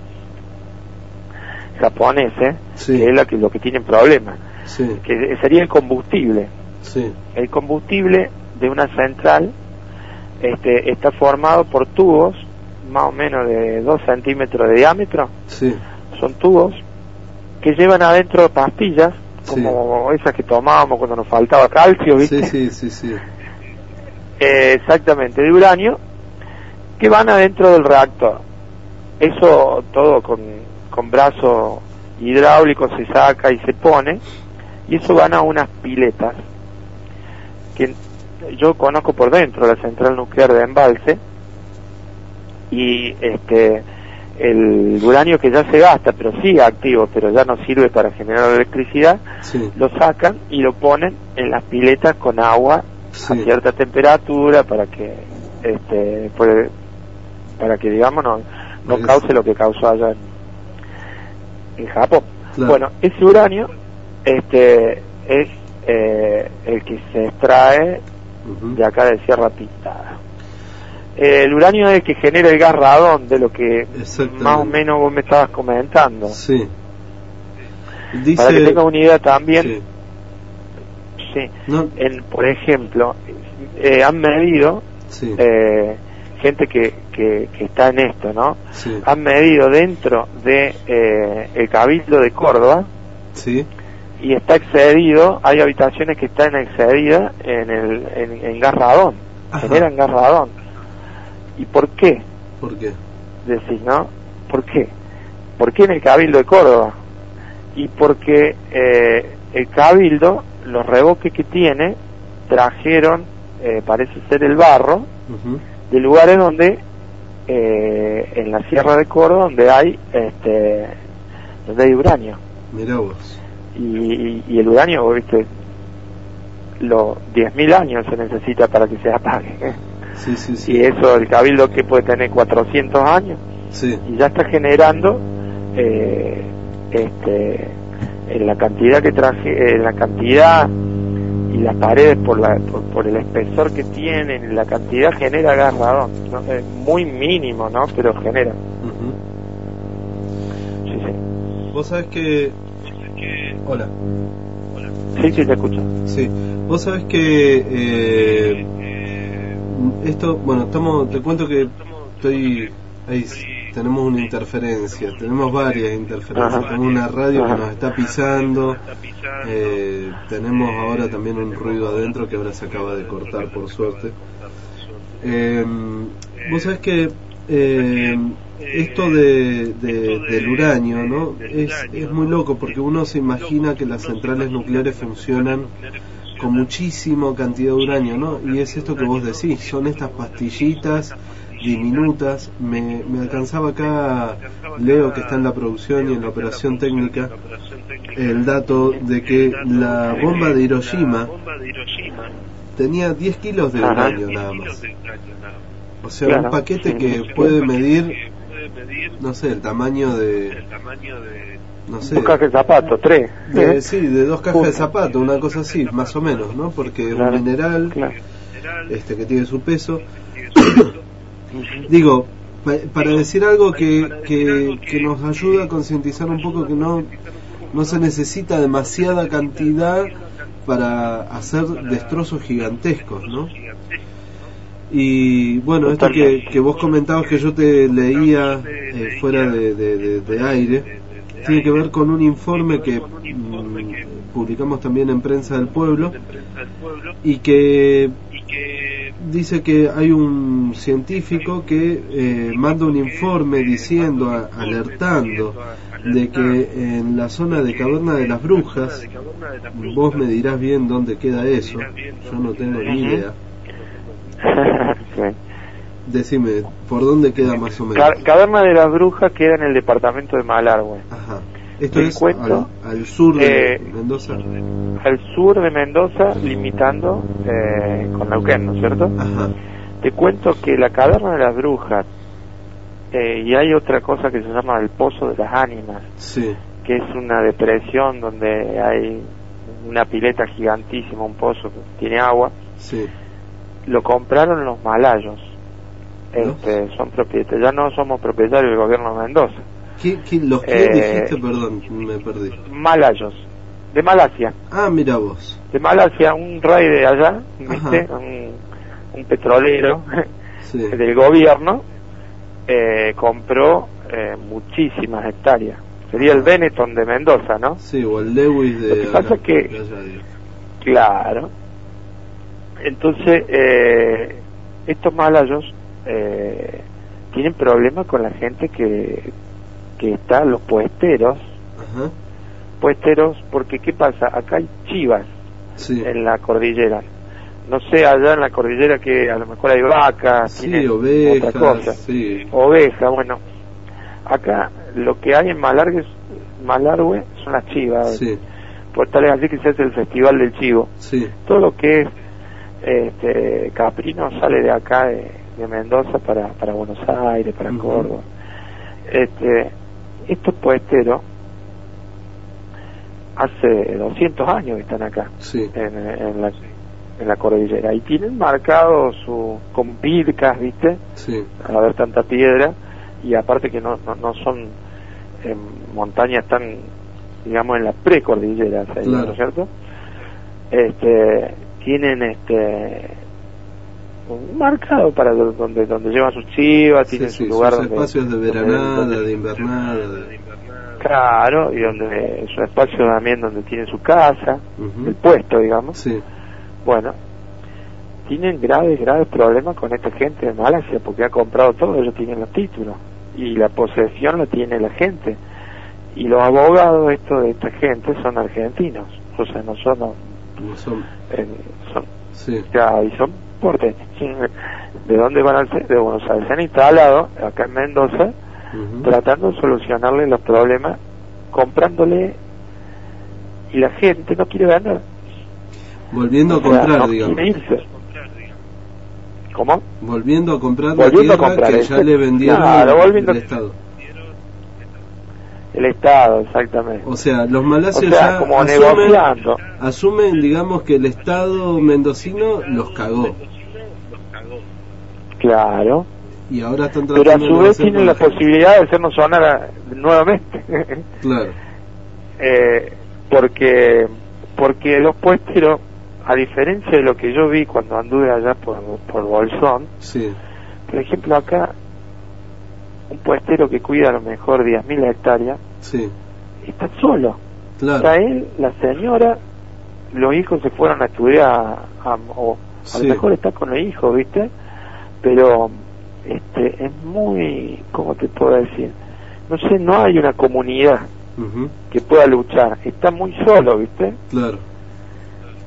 japoneses, sí. que es lo que, lo que tienen problemas, sí. que sería el combustible. Sí. El combustible de una central este, está formado por tubos más o menos de dos centímetros de diámetro. Sí. Son tubos que llevan adentro pastillas, como sí. esas que tomábamos cuando nos faltaba calcio, ¿viste? Sí, sí, sí, sí. Eh, exactamente, de uranio, que van adentro del reactor. Eso todo con con brazo hidráulico se saca y se pone, y eso van a unas piletas que yo conozco por dentro, la central nuclear de Embalse, y este el uranio que ya se gasta, pero sigue activo, pero ya no sirve para generar electricidad, sí. lo sacan y lo ponen en las piletas con agua sí. a cierta temperatura para que este puede, para que digamos no, no es... cause lo que causó allá en en Japón. Claro. Bueno, ese uranio este es eh, el que se extrae uh-huh. de acá de Sierra Pintada. Eh, el uranio es el que genera el gas radón, de lo que más o menos vos me estabas comentando. Sí. Dice... Para que tengas una idea también, sí, sí. No. En, por ejemplo, eh, han medido sí. eh, gente que, que, que está en esto, ¿no? Sí. Han medido dentro de eh, el Cabildo de Córdoba, sí. y está excedido, hay habitaciones que están excedidas en el en, en gas radón, Ajá. generan gas radón. ¿Y por qué? ¿Por qué? Decís, ¿no? ¿Por qué? ¿Por qué en el Cabildo de Córdoba? Y porque eh, el Cabildo, los revoques que tiene, trajeron, eh, parece ser el barro, uh-huh. de lugares donde eh, en la Sierra de Córdoba donde hay este donde hay uranio. Mirá vos. Y, y el uranio, vos viste, los diez mil años se necesita para que se apague. Sí, sí, sí. Y eso, el Cabildo que puede tener cuatrocientos años, sí. y ya está generando eh, este en la cantidad que traje, en la cantidad y las paredes por la por, por el espesor que tienen, la cantidad genera gas radón, ¿no? Es muy mínimo, ¿no? Pero genera. Uh-huh. Sí, sí. Vos sabés que... Hola. Hola. Sí, sí, te escucho. Sí. Vos sabés que eh, esto, bueno, estamos, te cuento que estoy ahí, tenemos una interferencia, tenemos varias interferencias. Ajá. Tenemos una radio Ajá. que nos está pisando, eh, tenemos ahora también un ruido adentro que ahora se acaba de cortar, por suerte. Eh, vos sabés que eh, esto de, de, del uranio, ¿no? Es, es muy loco, porque uno se imagina que las centrales nucleares funcionan con muchísima cantidad de uranio, ¿no? Y es esto que vos decís, son estas pastillitas diminutas. Me, me alcanzaba acá, Leo, que está en la producción y en la operación técnica, el dato de que la bomba de Hiroshima tenía diez kilos de uranio nada más. O sea, claro, un paquete que puede medir, no sé, el tamaño de... No sé, dos cajas de zapatos, tres. De, sí, de dos cajas de zapatos, una cosa así, más o menos, ¿no? Porque es claro, un mineral, claro, este que tiene su peso. Digo, pa, para decir algo que, que, que nos ayuda a concientizar un poco que no, no se necesita demasiada cantidad para hacer destrozos gigantescos, ¿no? Y bueno, esto que, que vos comentabas que yo te leía eh, fuera de, de, de, de aire, tiene que ver con un informe que mmm, publicamos también en Prensa del Pueblo, y que dice que hay un científico que eh, manda un informe diciendo, a, alertando de que en la zona de Caverna de las Brujas, vos me dirás bien dónde queda eso, yo no tengo ni idea. Decime, ¿por dónde queda más o menos? Caverna de las Brujas queda en el departamento de Malargüe. Ajá. Esto es al, al sur de eh, Mendoza. Al sur de Mendoza, limitando eh, con Neuquén, ¿no es cierto? Ajá. Te cuento que la Caverna de las Brujas, eh, y hay otra cosa que se llama el Pozo de las Ánimas, sí, que es una depresión donde hay una pileta gigantísima, un pozo que tiene agua. Sí. Lo compraron los malayos. Este, ¿no? Son propietarios, ya no somos propietarios del gobierno de Mendoza. ¿Qué, qué, ¿Los que eh, dijiste? Perdón, me perdí. Malayos, de Malasia. Ah, mira vos. De Malasia, un rey de allá, ¿viste? Un, un petrolero sí, del gobierno, eh, compró eh, muchísimas hectáreas. Sería el Benetton de Mendoza, ¿no? Sí, o el Lewis de... Lo que pasa es que... Claro. Entonces, eh, estos malayos eh, tienen problemas con la gente que, que está, los puesteros. Ajá. Puesteros, porque ¿qué pasa? Acá hay chivas sí, en la cordillera. No sé, allá en la cordillera que a lo mejor hay vacas, sí, ovejas, otra cosa. Sí. Ovejas, bueno. Acá lo que hay en Malargüe, Malargüe son las chivas. Sí. Por tal es así que se hace el Festival del Chivo. Sí. Todo lo que es este caprino sale de acá de, de Mendoza para, para Buenos Aires, para uh-huh, Córdoba. Este, estos puesteros hace doscientos años que están acá, sí, en, en, la, en la cordillera, y tienen marcado su con pircas, ¿viste? Sí. Al haber tanta piedra, y aparte que no, no, no son eh, montañas tan, digamos, en la precordillera, claro, ¿no es cierto? Este, tienen este marcado para donde donde llevan sus chivas, sí, tienen sí, su lugar sus donde, espacios de veranada, donde, donde, de invernada, de... claro, y donde su espacio también donde tienen su casa, uh-huh, el puesto, digamos. Sí. Bueno, tienen graves graves problemas con esta gente de Malasia porque ha comprado todo, ellos tienen los títulos y la posesión la tiene la gente, y los abogados estos de esta gente son argentinos, o sea, no son, no son, eh, son sí, ya, y son porteños. ¿De dónde van a ser? De Buenos Aires. Se han instalado acá en Mendoza, uh-huh, tratando de solucionarle los problemas, comprándole, y la gente no quiere vender. Volviendo a comprar, o sea, no digamos. Quiere irse. ¿Cómo? Volviendo a comprar volviendo la tierra a comprar, que ya le vendieron claro, volviendo el Estado. El Estado, exactamente. O sea, los malasios, o sea, ya como asumen, negociando. asumen, digamos, que el Estado mendocino los cagó. Claro. Y ahora están tratando. Pero a su vez tienen la posibilidad de hacernos sonar a, nuevamente. Claro. eh, porque porque los puesteros, a diferencia de lo que yo vi cuando anduve allá por, por Bolsón, sí, por ejemplo acá, un puestero que cuida a lo mejor diez mil hectáreas, sí, está solo. Claro. Está él, la señora, los hijos se fueron a estudiar, a, a, o a sí, lo mejor está con los hijos, ¿viste? Pero este es muy, ¿cómo te puedo decir? No sé, no hay una comunidad uh-huh, que pueda luchar, está muy solo, ¿viste? Claro.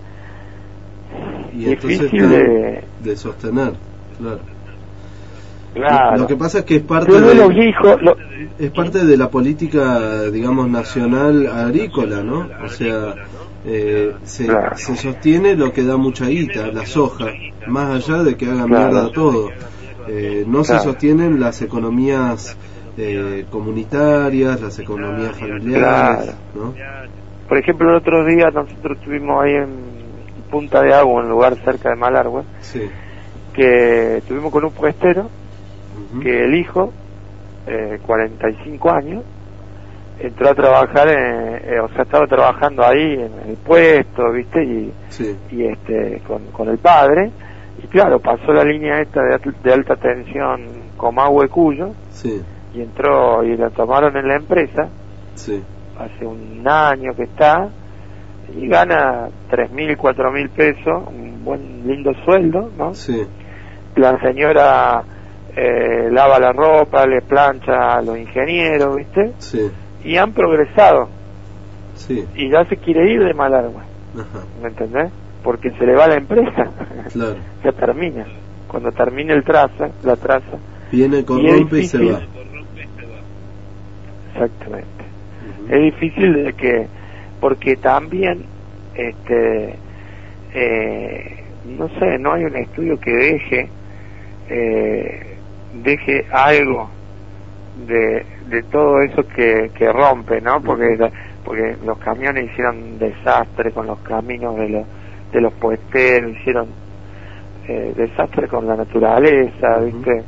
Y difícil entonces de... de sostener, claro. Claro. Lo que pasa es que es parte Luego de los hijos, lo- es parte de la política, digamos, nacional agrícola, ¿no? O sea, eh, se, Claro. se sostiene lo que da mucha guita, la soja, más allá de que hagan Claro. mierda todo. Eh, no Claro. se sostienen las economías eh, comunitarias, las economías familiares, Claro. ¿no? Por ejemplo, el otro día nosotros estuvimos ahí en Punta de Agua, un lugar cerca de Malargüe, Sí. que estuvimos con un puestero, Ujú. que el hijo, eh, cuarenta y cinco años, entró a trabajar, en, eh, o sea, estaba trabajando ahí en el puesto, ¿viste? Y, Sí. y este con, con el padre, y claro, pasó la línea esta de, at- de alta tensión Comahue Cuyo, Sí. y entró y la tomaron en la empresa, Sí. hace un año que está, y gana tres mil, cuatro mil pesos, un buen lindo sueldo, ¿no? Sí. La señora eh, lava la ropa, le plancha a los ingenieros, ¿viste? Sí. Y han progresado, Sí. y ya se quiere ir de Malargüe, Ajá. ¿me entendés? Porque se le va la empresa, Claro. ya termina. Cuando termine el traza, la traza, Viene, Y es corrompe y se difícil. va. exactamente. Ujú. Es difícil de que, porque también, este, eh, no sé, no hay un estudio que deje, eh, deje algo de, de todo eso que, que rompe, ¿no? Porque, porque los camiones hicieron desastre con los caminos de los, de los puesteros, hicieron eh, desastre con la naturaleza, Ujú. ¿viste?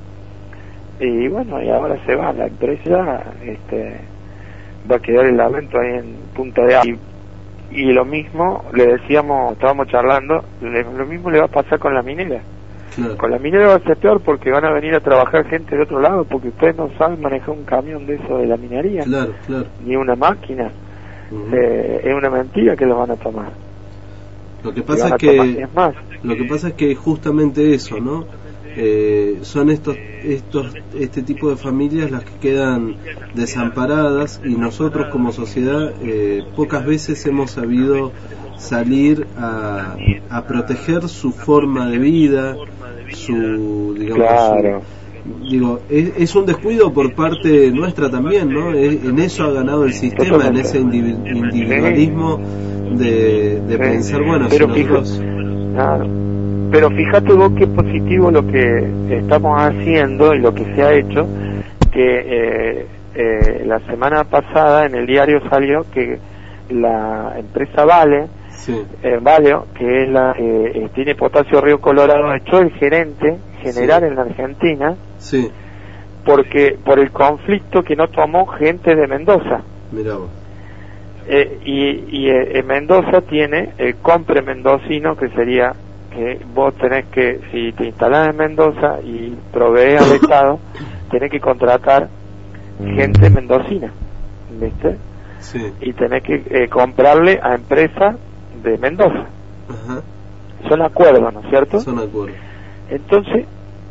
Y bueno, y ahora se va la empresa, este, va a quedar el lamento ahí en Punta de Agua. Y, y lo mismo, le decíamos, estábamos charlando, le- lo mismo le va a pasar con la minera. Claro. Con la minera va a ser peor porque van a venir a trabajar gente de otro lado, porque ustedes no saben manejar un camión de eso de la minería, Claro, claro. ni una máquina. Ujú. Eh, es una mentira que los van a tomar. Lo que Y pasa van a es que tomar, es más, Lo que pasa es que justamente eso, ¿no? Eh, son estos, estos, este tipo de familias las que quedan desamparadas y nosotros como sociedad eh, pocas veces hemos sabido salir a, a proteger su forma de vida, su, digamos, claro. su- digo, es, es un descuido por parte nuestra también, ¿no? Es- en eso ha ganado el sistema, en ese indivi- individualismo de, de Sí. pensar, bueno, Pero si nosotros... fíjate, claro. Pero fíjate vos qué positivo lo que estamos haciendo y lo que se ha hecho, que eh, eh, la semana pasada en el diario salió que la empresa Vale, Sí. eh, Valeo, que es la que eh, tiene Potasio Río Colorado, echó el gerente general Sí. en la Argentina Sí, porque por el conflicto que no tomó gente de Mendoza. mirá vos. Eh, y y eh, en Mendoza tiene el compre mendocino, que sería que vos tenés que, si te instalás en Mendoza y provees al Estado, tenés que contratar gente mendocina, ¿viste? Sí. Y tenés que eh, comprarle a empresas de Mendoza. Ajá. Son acuerdos, ¿no es cierto? Son acuerdos. Entonces,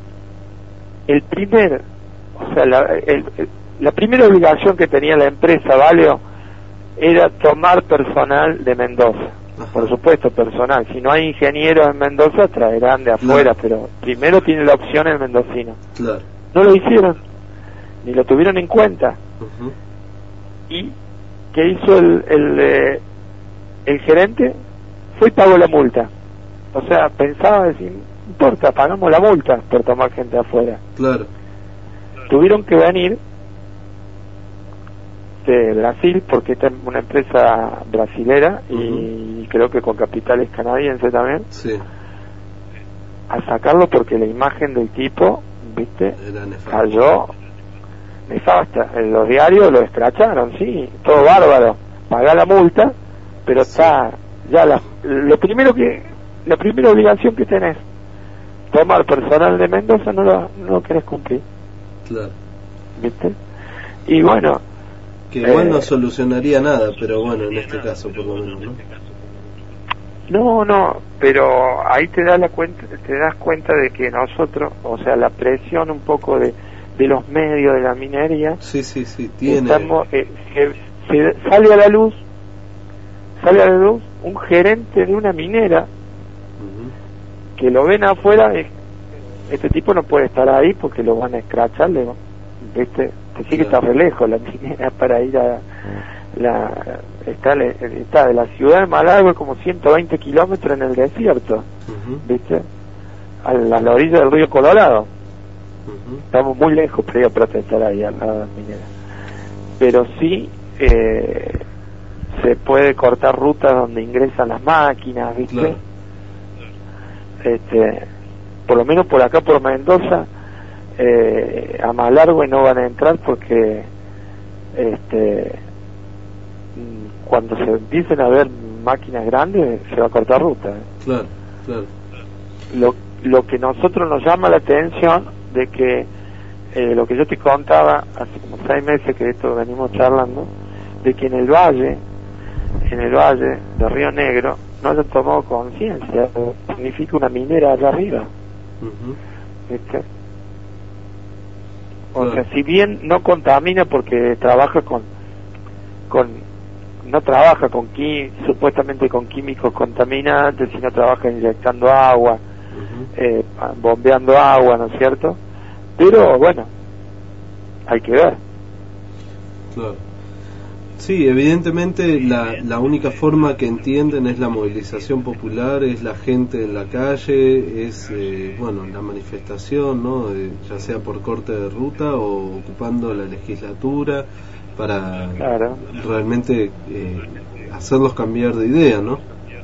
el primer, o sea, la, el- el- la primera obligación que tenía la empresa Valeo era tomar personal de Mendoza. Ajá. Por supuesto, personal. Si no hay ingenieros en Mendoza, traerán de afuera, Claro. pero primero tiene la opción el mendocino. Claro. No lo hicieron, ni lo tuvieron en cuenta. Ujú. ¿Y qué hizo el, el, eh, el gerente? Fue y pagó la multa. O sea, pensaba decir, no importa, pagamos la multa por tomar gente afuera. Claro. Tuvieron que venir de Brasil, porque esta es una empresa brasilera y creo que con capitales canadienses también, Sí. a sacarlo porque la imagen del tipo, viste, Era nefasto. cayó nefasta. En los diarios lo escracharon, sí, todo bárbaro. Pagá la multa, pero Sí. está ya la, lo primero que la primera obligación que tenés, tomar personal de Mendoza, no lo, no lo querés cumplir, Claro. viste. Y bueno, Que igual Eh, no solucionaría nada, pero bueno, en este caso por lo menos, ¿no? no, no, pero ahí te das la cuenta, te das cuenta de que nosotros, o sea, la presión un poco de, de los medios de la minería, Sí, sí, sí, tiene... estamos, eh, se, se sale a la luz, sale a la luz un gerente de una minera Ujú. que lo ven afuera, es este tipo no puede estar ahí porque lo van a escrachar, le, ¿viste? Que sí que está re lejos la minera para ir a la está, está de la ciudad de Malargüe como ciento veinte kilómetros en el desierto, uh-huh. ¿viste? A la, a la orilla del río Colorado. Uh-huh. Estamos muy lejos para ir a protestar ahí a la minera, pero sí eh, se puede cortar rutas donde ingresan las máquinas, ¿viste? Claro. Este, por lo menos por acá por Mendoza eh, a Malargüe no van a entrar porque este cuando se empiecen a ver máquinas grandes se va a cortar ruta, ¿eh? Claro, claro. Lo, lo que nosotros nos llama la atención de que eh, lo que yo te contaba hace como seis meses que esto venimos charlando, de que en el valle, en el valle de Río Negro no hayan tomado conciencia, significa una minera allá arriba. Uh-huh. ¿Viste? O claro. sea, si bien no contamina porque trabaja con con no trabaja con qui, supuestamente con químicos contaminantes, sino trabaja inyectando agua, uh-huh. eh, bombeando agua, ¿no es cierto? Pero bueno, hay que ver. Claro. Sí, evidentemente la, la única forma que entienden es la movilización popular, es la gente en la calle, es eh, bueno, la manifestación, ¿no? Eh, ya sea por corte de ruta o ocupando la legislatura para claro. realmente eh, hacerlos cambiar de idea, ¿no?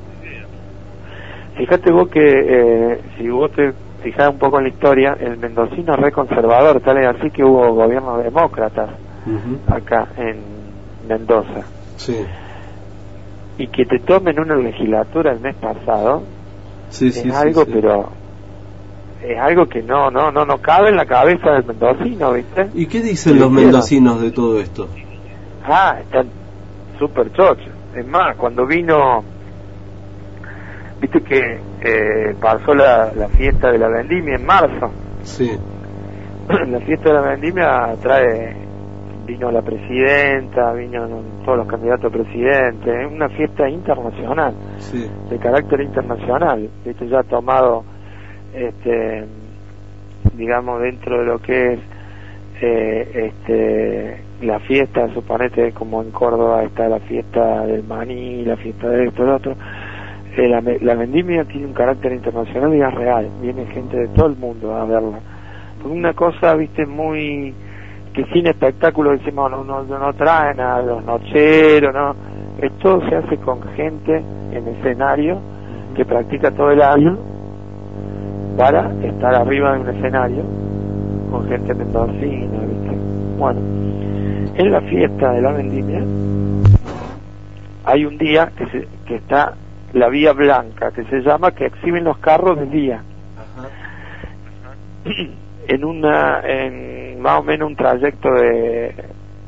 Fíjate vos que eh, si vos te fijás un poco en la historia, el mendocino es re conservador, tal es así que hubo gobiernos demócratas uh-huh. acá en Mendoza. Sí. Y que te tomen una legislatura el mes pasado sí, es sí, algo, sí, sí. pero es algo que no no no no cabe en la cabeza del mendocino, ¿viste? ¿Y qué dicen los mendocinos de todo esto? Ah, están súper chochos. Es más, cuando vino, viste que eh, pasó la, la fiesta de la vendimia en marzo. Sí. La fiesta de la vendimia trae, vino la presidenta, vino todos los candidatos a presidente, es una fiesta internacional, sí. de carácter internacional, viste, ya ha tomado este digamos dentro de lo que es eh, este la fiesta, suponete como en Córdoba está la fiesta del maní, la fiesta de esto, de otro, eh, la, la vendimia tiene un carácter internacional y es real, viene gente de todo el mundo a verla, por una cosa, viste, muy que sin espectáculo decimos no, no, no traen a los nocheros, no, esto se hace con gente en escenario que practica todo el año para estar arriba de un escenario con gente mendocina, ¿viste? Bueno, en la fiesta de la vendimia hay un día que se, que está la Vía Blanca, que se llama, que exhiben los carros del día. Ajá. En una, en más o menos un trayecto de eh,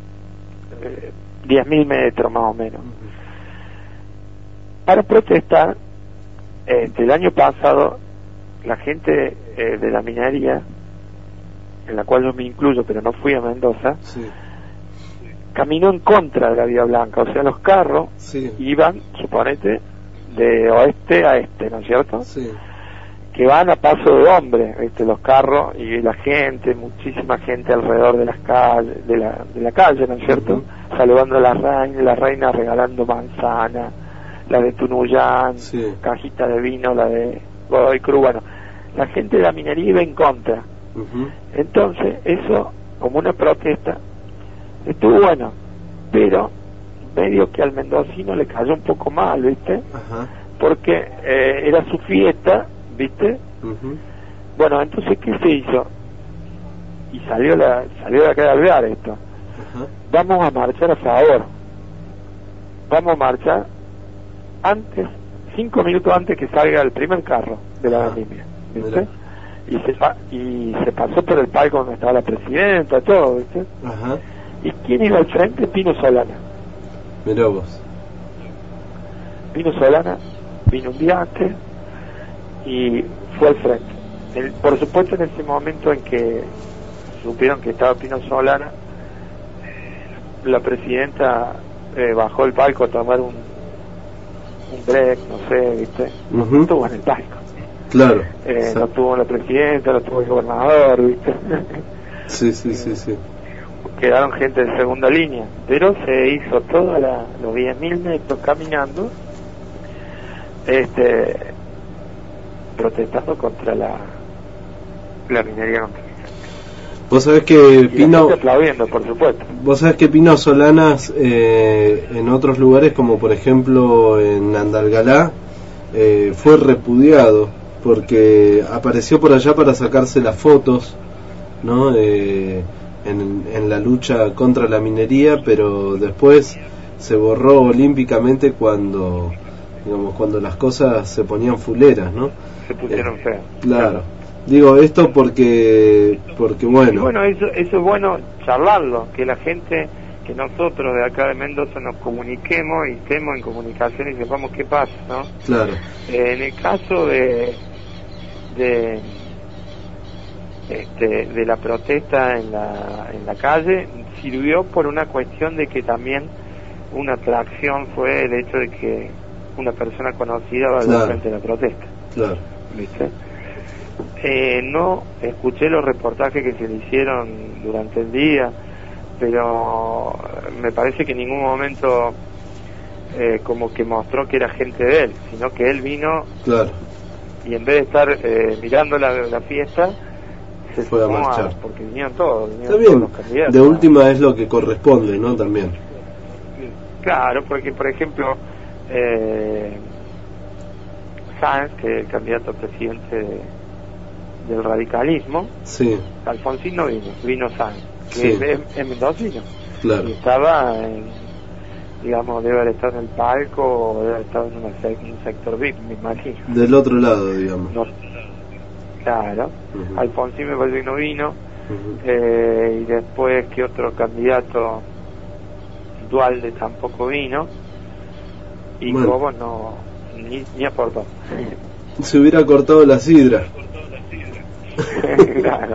diez mil metros más o menos. Uh-huh. Para protestar, este, el año pasado la gente eh, de la minería, en la cual yo me incluyo, pero no fui a Mendoza, sí. caminó en contra de la Vía Blanca, o sea, los carros sí. iban, suponete, de oeste a este, ¿no es cierto? Sí. Que van a paso de hombre, ¿viste? Los carros y la gente, muchísima gente alrededor de las calles, de la, de la calle, ¿no es cierto? Uh-huh. Saludando a la reina, la reina regalando manzana, la de Tunuyán, sí. cajita de vino, la de Godoy Cruz, bueno, la gente de la minería iba en contra. Uh-huh. Entonces, eso, como una protesta, estuvo bueno, pero medio que al mendocino le cayó un poco mal, ¿viste? Uh-huh. Porque eh, era su fiesta, ¿viste? Uh-huh. Bueno, entonces, ¿qué se hizo? Y salió la salió de acá de Alvear esto. Uh-huh. Vamos a marchar a favor. Vamos a marchar antes, cinco minutos antes que salga el primer carro de la vendimia, ¿viste? Y se, pa y se pasó por el palco donde estaba la presidenta, todo, ¿viste? Uh-huh. ¿Y quién iba al frente? Pino Solana. Mirá vos. Pino Solana vino un día antes y fue al frente. El, por supuesto, en ese momento en que supieron que estaba Pino Solana, la presidenta eh, bajó el palco a tomar un, un break, no sé, ¿viste? Uh-huh. Estuvo en el palco. Claro. Eh, no tuvo la presidenta, no tuvo el gobernador, ¿viste? Sí, sí, sí, sí. Quedaron gente de segunda línea, pero se hizo todos los diez mil metros caminando, este, protestando contra la, la minería contaminante. Vos sabés que Pino, aplaudiendo, por supuesto. Vos sabés que Pino Solanas eh, en otros lugares, como por ejemplo en Andalgalá, eh, fue repudiado porque apareció por allá para sacarse las fotos, ¿no? Eh, en, en la lucha contra la minería, pero después se borró olímpicamente cuando, digamos, cuando las cosas se ponían fuleras, ¿no? Se pusieron eh, feas. Claro. Claro. Digo esto porque, porque bueno. Y bueno, eso, eso es bueno charlarlo, que la gente, que nosotros de acá de Mendoza nos comuniquemos y estemos en comunicación y sepamos qué pasa, ¿no? Claro. Eh, en el caso de, de este, de la protesta en la, en la calle, sirvió por una cuestión de que también una atracción fue el hecho de que una persona conocida vaya claro. frente a la protesta. Claro. ¿Viste? Eh, no escuché los reportajes que se le hicieron durante el día, pero me parece que en ningún momento eh, como que mostró que era gente de él, sino que él vino claro. y en vez de estar eh, mirando la, la fiesta, se fue a sumó marchar. A, porque vinieron todos, vinieron Está bien, todos los candidatos. de última es lo que corresponde, ¿no? También. Claro, porque por ejemplo eh, Sáenz, que es el candidato a presidente de, del radicalismo, sí. Alfonsín no vino, vino Sáenz, que sí. es, es, es mendocino. Claro. Y estaba en, digamos, debe haber estado en el palco o debe haber estado en una sec, un sector V I P, me imagino. Del otro lado, digamos. No, claro. Uh-huh. Alfonsín me parece que no vino. Uh-huh. eh, y después que otro candidato, Dualde, tampoco vino. Y bueno. Cobo no, ni, ni aportó. Se hubiera cortado la sidra. Claro.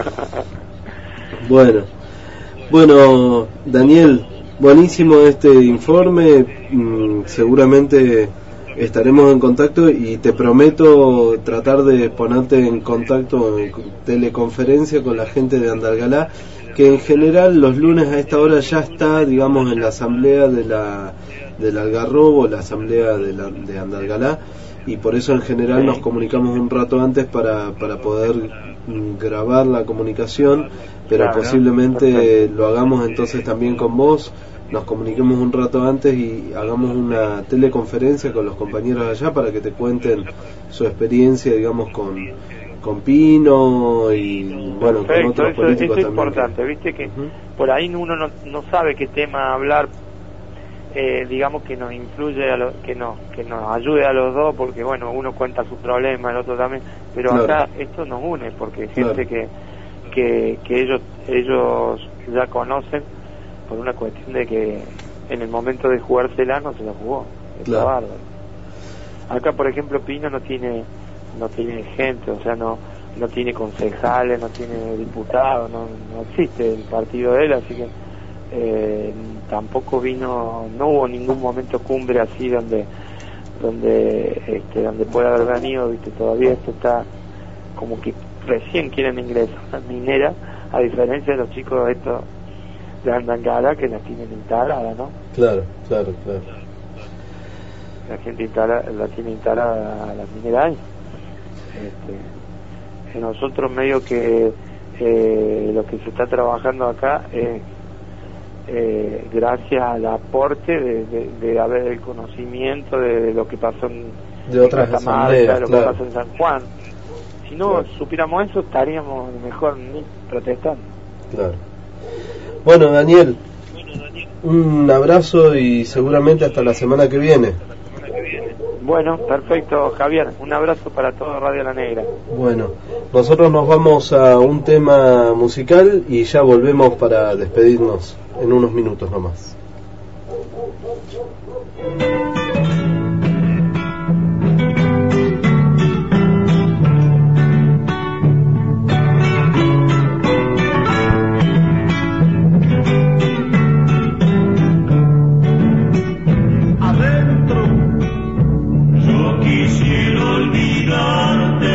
Bueno, bueno, Daniel, buenísimo este informe. Mm, seguramente estaremos en contacto y te prometo tratar de ponerte en contacto en teleconferencia con la gente de Andalgalá, que en general los lunes a esta hora ya está, digamos, en la asamblea de la del Algarrobo, la asamblea de, la, de Andalgalá, y por eso en general nos comunicamos un rato antes para, para poder grabar la comunicación, pero claro, posiblemente perfecto. Lo hagamos entonces también con vos, nos comuniquemos un rato antes y hagamos una teleconferencia con los compañeros allá para que te cuenten su experiencia, digamos, con con Pino y bueno, perfecto, con otros eso, políticos eso es también. Importante, viste que uh-huh. por ahí uno no, no sabe qué tema hablar, eh, digamos que nos influye a lo, que nos que nos ayude a los dos, porque bueno, uno cuenta sus problemas, el otro también, pero claro. Acá esto nos une porque gente claro. que, que que ellos ellos ya conocen por una cuestión de que en el momento de jugársela no se la jugó, está claro. bárbaro. Acá por ejemplo Pino no tiene no tiene gente, o sea, no no tiene concejales, no tiene diputados, no, no existe el partido de él, así que eh, tampoco vino, no hubo ningún momento cumbre así donde donde este donde pueda haber venido, viste, todavía esto está como que recién quieren ingresar a minera, a diferencia de los chicos estos de Andalgalá que la tienen instalada, ¿no? Claro, claro, claro. La gente instala, la tiene instalada la minera ahí. Este, nosotros medio que eh, lo que se está trabajando acá es eh, gracias al aporte de, de, de haber el conocimiento de, de lo que pasó en, de otras en asambleas, de lo claro. que pasó en San Juan. Si no claro. supiéramos eso, estaríamos mejor ni protestando. Claro. Bueno, Daniel, un abrazo y seguramente hasta la semana que viene. Bueno, perfecto, Javier. Un abrazo para todo Radio La Negra. Bueno, nosotros nos vamos a un tema musical y ya volvemos para despedirnos en unos minutos nomás. Quisiera olvidarte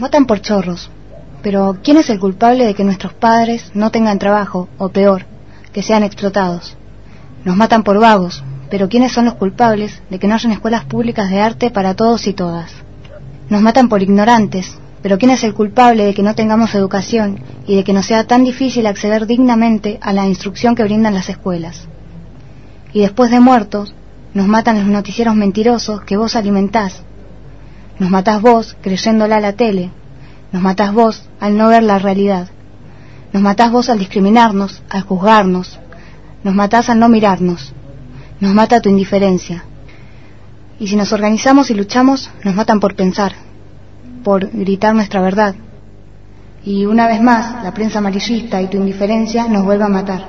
matan por chorros. Pero ¿quién es el culpable de que nuestros padres no tengan trabajo, o peor, que sean explotados? Nos matan por vagos, pero ¿quiénes son los culpables de que no hayan escuelas públicas de arte para todos y todas? Nos matan por ignorantes, pero ¿quién es el culpable de que no tengamos educación y de que nos sea tan difícil acceder dignamente a la instrucción que brindan las escuelas? Y después de muertos, nos matan los noticieros mentirosos que vos alimentás. Nos matás vos creyéndola a la tele. Nos matás vos al no ver la realidad. Nos matás vos al discriminarnos, al juzgarnos. Nos matás al no mirarnos. Nos mata tu indiferencia. Y si nos organizamos y luchamos, nos matan por pensar, por gritar nuestra verdad. Y una vez más, la prensa amarillista y tu indiferencia nos vuelve a matar.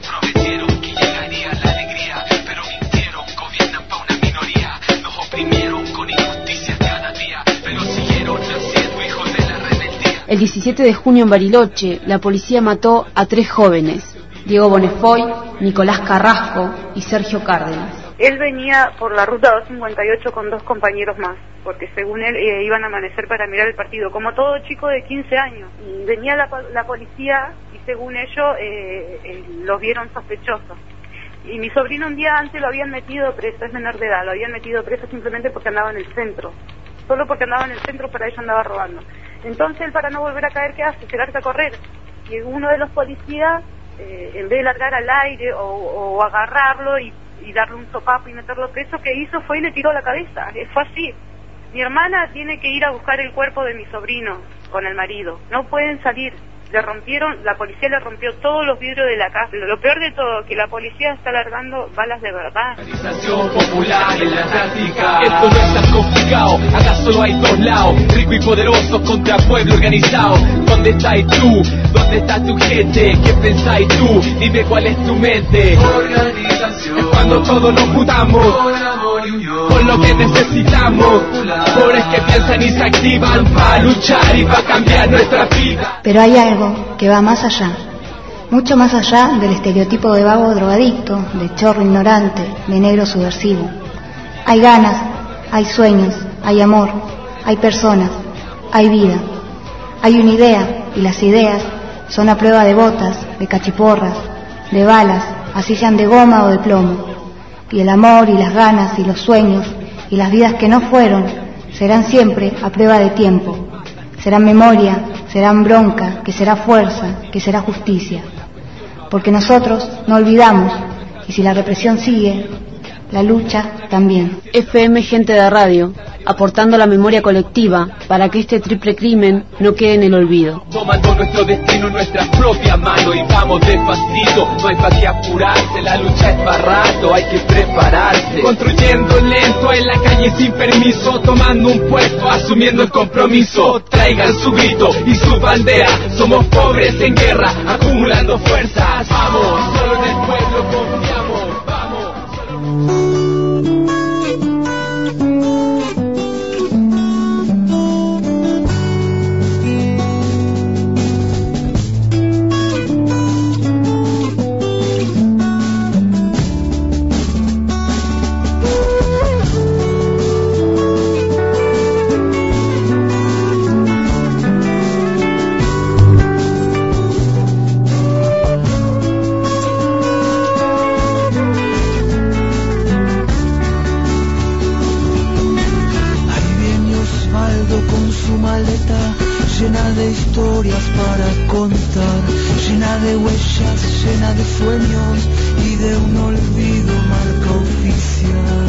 El diecisiete de junio en Bariloche, la policía mató a tres jóvenes, Diego Bonefoy, Nicolás Carrasco y Sergio Cárdenas. Él venía por la ruta doscientos cincuenta y ocho con dos compañeros más, porque según él eh, iban a amanecer para mirar el partido, como todo chico de quince años. Y venía la, la policía y según ellos eh, eh, los vieron sospechosos. Y mi sobrino un día antes lo habían metido preso, es menor de edad, lo habían metido preso simplemente porque andaba en el centro. Solo porque andaba en el centro, para ello andaba robando. Entonces él, para no volver a caer, ¿qué hace? Se larga a correr. Y uno de los policías, eh, en vez de largar al aire o, o agarrarlo y, y darle un sopapo y meterlo preso, ¿qué hizo? Fue y le tiró la cabeza. Fue así. Mi hermana tiene que ir a buscar el cuerpo de mi sobrino con el marido. No pueden salir. Le rompieron, la policía le rompió todos los vidrios de la casa. Lo peor de todo, que la policía está largando balas de verdad. Organización popular en la táctica. Esto no es tan complicado, acá solo hay dos lados, rico y poderoso contra pueblo organizado. ¿Dónde estáis tú? ¿Dónde está tu gente? ¿Qué pensáis tú? Dime cuál es tu mente. Organización. Es cuando todos nos juntamos por amor y unión, por lo que necesitamos, pobres que piensan y se activan para luchar y para cambiar nuestra vida. Pero hay algo que va más allá, mucho más allá del estereotipo de vago drogadicto, de chorro ignorante, de negro subversivo. Hay ganas, hay sueños, hay amor, hay personas, hay vida. Hay una idea, y las ideas son a prueba de botas, de cachiporras, de balas, así sean de goma o de plomo. Y el amor y las ganas y los sueños y las vidas que no fueron serán siempre a prueba de tiempo. Serán memoria, serán bronca, que será fuerza, que será justicia. Porque nosotros no olvidamos, y si la represión sigue, la lucha también. F M Gente de Radio, aportando la memoria colectiva para que este triple crimen no quede en el olvido. Tomando nuestro destino en nuestras propias manos y vamos despacito, no hay para qué apurarse, la lucha es para rato, hay que prepararse. Construyendo lento en la calle sin permiso, tomando un puesto, asumiendo el compromiso. Traigan su grito y su bandera, somos pobres en guerra, acumulando fuerzas. Vamos, solo en el pueblo confiamos, vamos. Llena de historias para contar, llena de huellas, llena de sueños y de un olvido marca oficial.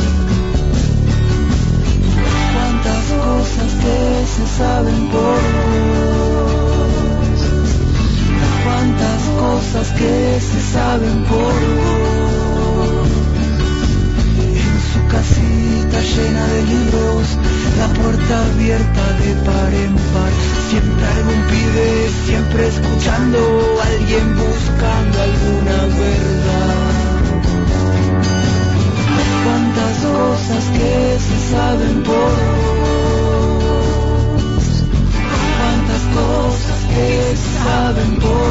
Cuántas cosas que se saben por vos, cuántas cosas que se saben por vos. En su casita llena de libros, la puerta abierta de par en par, siempre algún pibe, siempre escuchando, alguien buscando alguna verdad. Cuántas cosas que se saben por vos, cuántas cosas que se saben por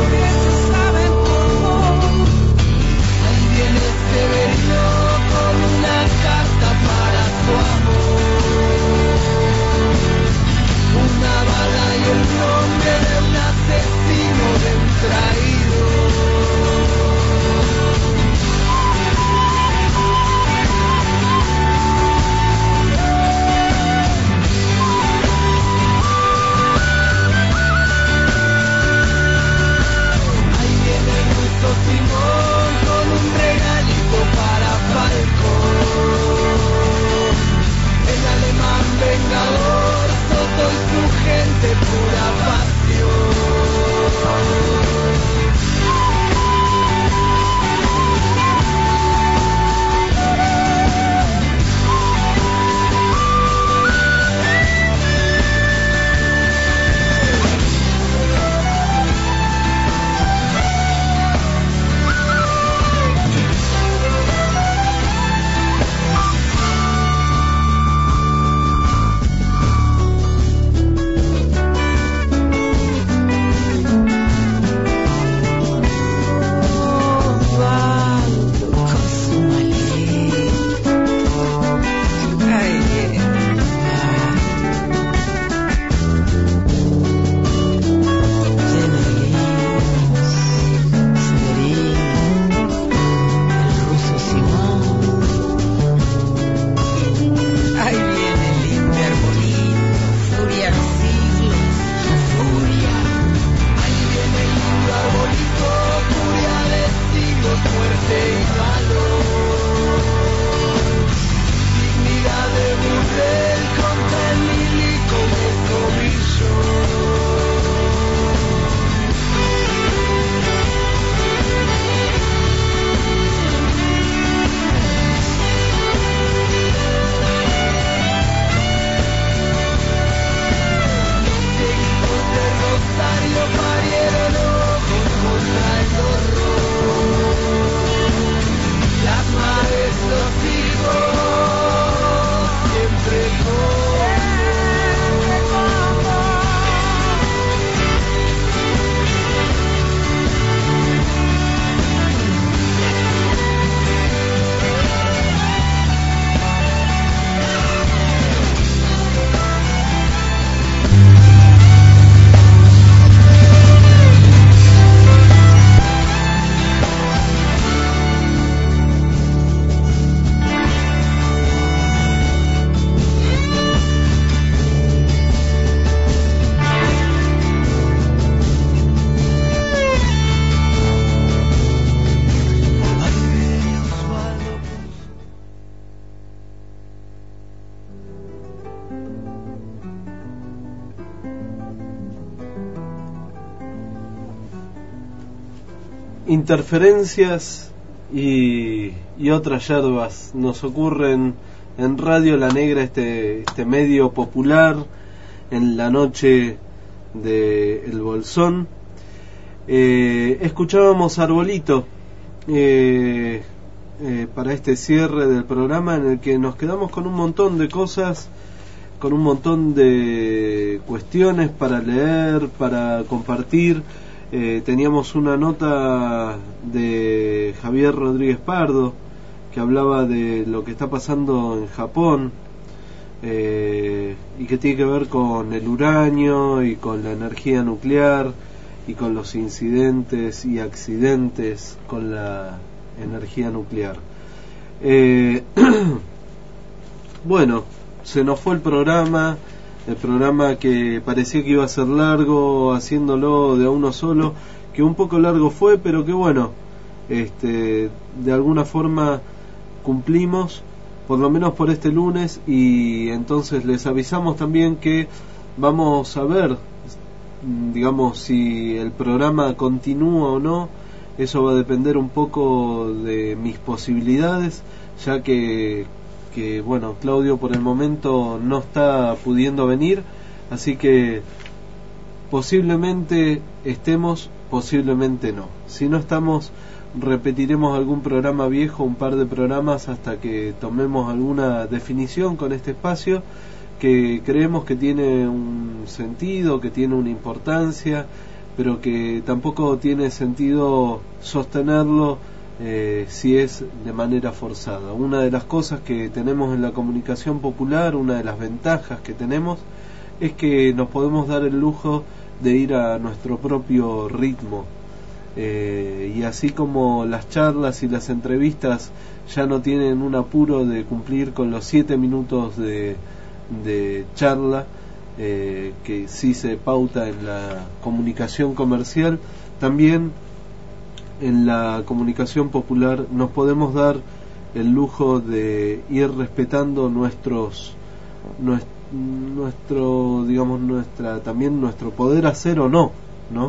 vos. Ahí viene Severino con una carta para tu amor, una bala y interferencias y, y otras yerbas nos ocurren en Radio La Negra, este, este medio popular, en la noche de El Bolsón. Eh, escuchábamos Arbolito eh, eh, para este cierre del programa, en el que nos quedamos con un montón de cosas, con un montón de cuestiones para leer, para compartir. Eh, teníamos una nota de Javier Rodríguez Pardo que hablaba de lo que está pasando en Japón, eh, y que tiene que ver con el uranio y con la energía nuclear y con los incidentes y accidentes con la energía nuclear. Eh, bueno, se nos fue el programa, el programa que parecía que iba a ser largo, haciéndolo de a uno solo, que un poco largo fue, pero que bueno, este, de alguna forma cumplimos, por lo menos por este lunes, y entonces les avisamos también que vamos a ver, digamos, si el programa continúa o no. Eso va a depender un poco de mis posibilidades, ya que, que bueno, Claudio por el momento no está pudiendo venir, así que posiblemente estemos, posiblemente no. Si no estamos, repetiremos algún programa viejo, un par de programas, hasta que tomemos alguna definición con este espacio, que creemos que tiene un sentido, que tiene una importancia, pero que tampoco tiene sentido sostenerlo eh, si es de manera forzada. Una de las cosas que tenemos en la comunicación popular, una de las ventajas que tenemos, es que nos podemos dar el lujo de ir a nuestro propio ritmo. Eh, y así como las charlas y las entrevistas ya no tienen un apuro de cumplir con los siete minutos de, de charla, eh, que sí se pauta en la comunicación comercial, también en la comunicación popular nos podemos dar el lujo de ir respetando nuestros nuestro, nuestro digamos nuestra también nuestro poder hacer o no, ¿no?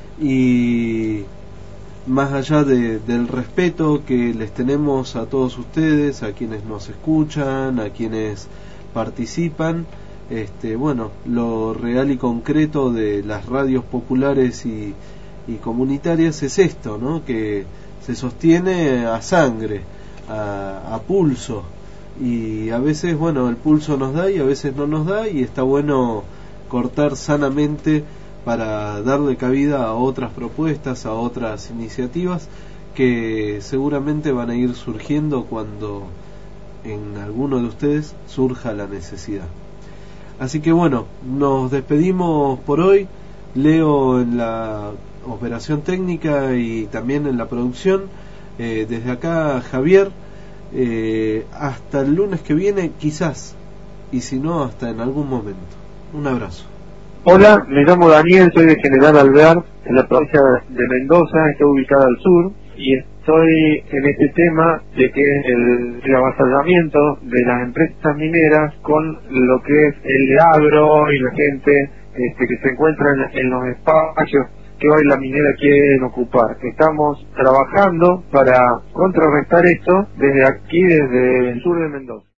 Y más allá de, del respeto que les tenemos a todos ustedes, a quienes nos escuchan, a quienes participan, este, bueno, lo real y concreto de las radios populares y, y comunitarias es esto, ¿no? Que se sostiene a sangre, a, a pulso, y a veces, bueno, el pulso nos da y a veces no nos da, y está bueno cortar sanamente para darle cabida a otras propuestas, a otras iniciativas que seguramente van a ir surgiendo cuando en alguno de ustedes surja la necesidad. Así que bueno, nos despedimos por hoy. Leo en la operación técnica y también en la producción. Eh, desde acá, Javier, eh, hasta el lunes que viene, quizás, y si no, hasta en algún momento. Un abrazo. Hola, me llamo Daniel, soy de General Alvear, en la provincia de Mendoza, está ubicada al sur, y estoy en este tema de que el, el avasallamiento de las empresas mineras con lo que es el agro y la gente este, que se encuentra en, en los espacios que hoy la minera quiere ocupar. Estamos trabajando para contrarrestar esto desde aquí, desde el sur de Mendoza.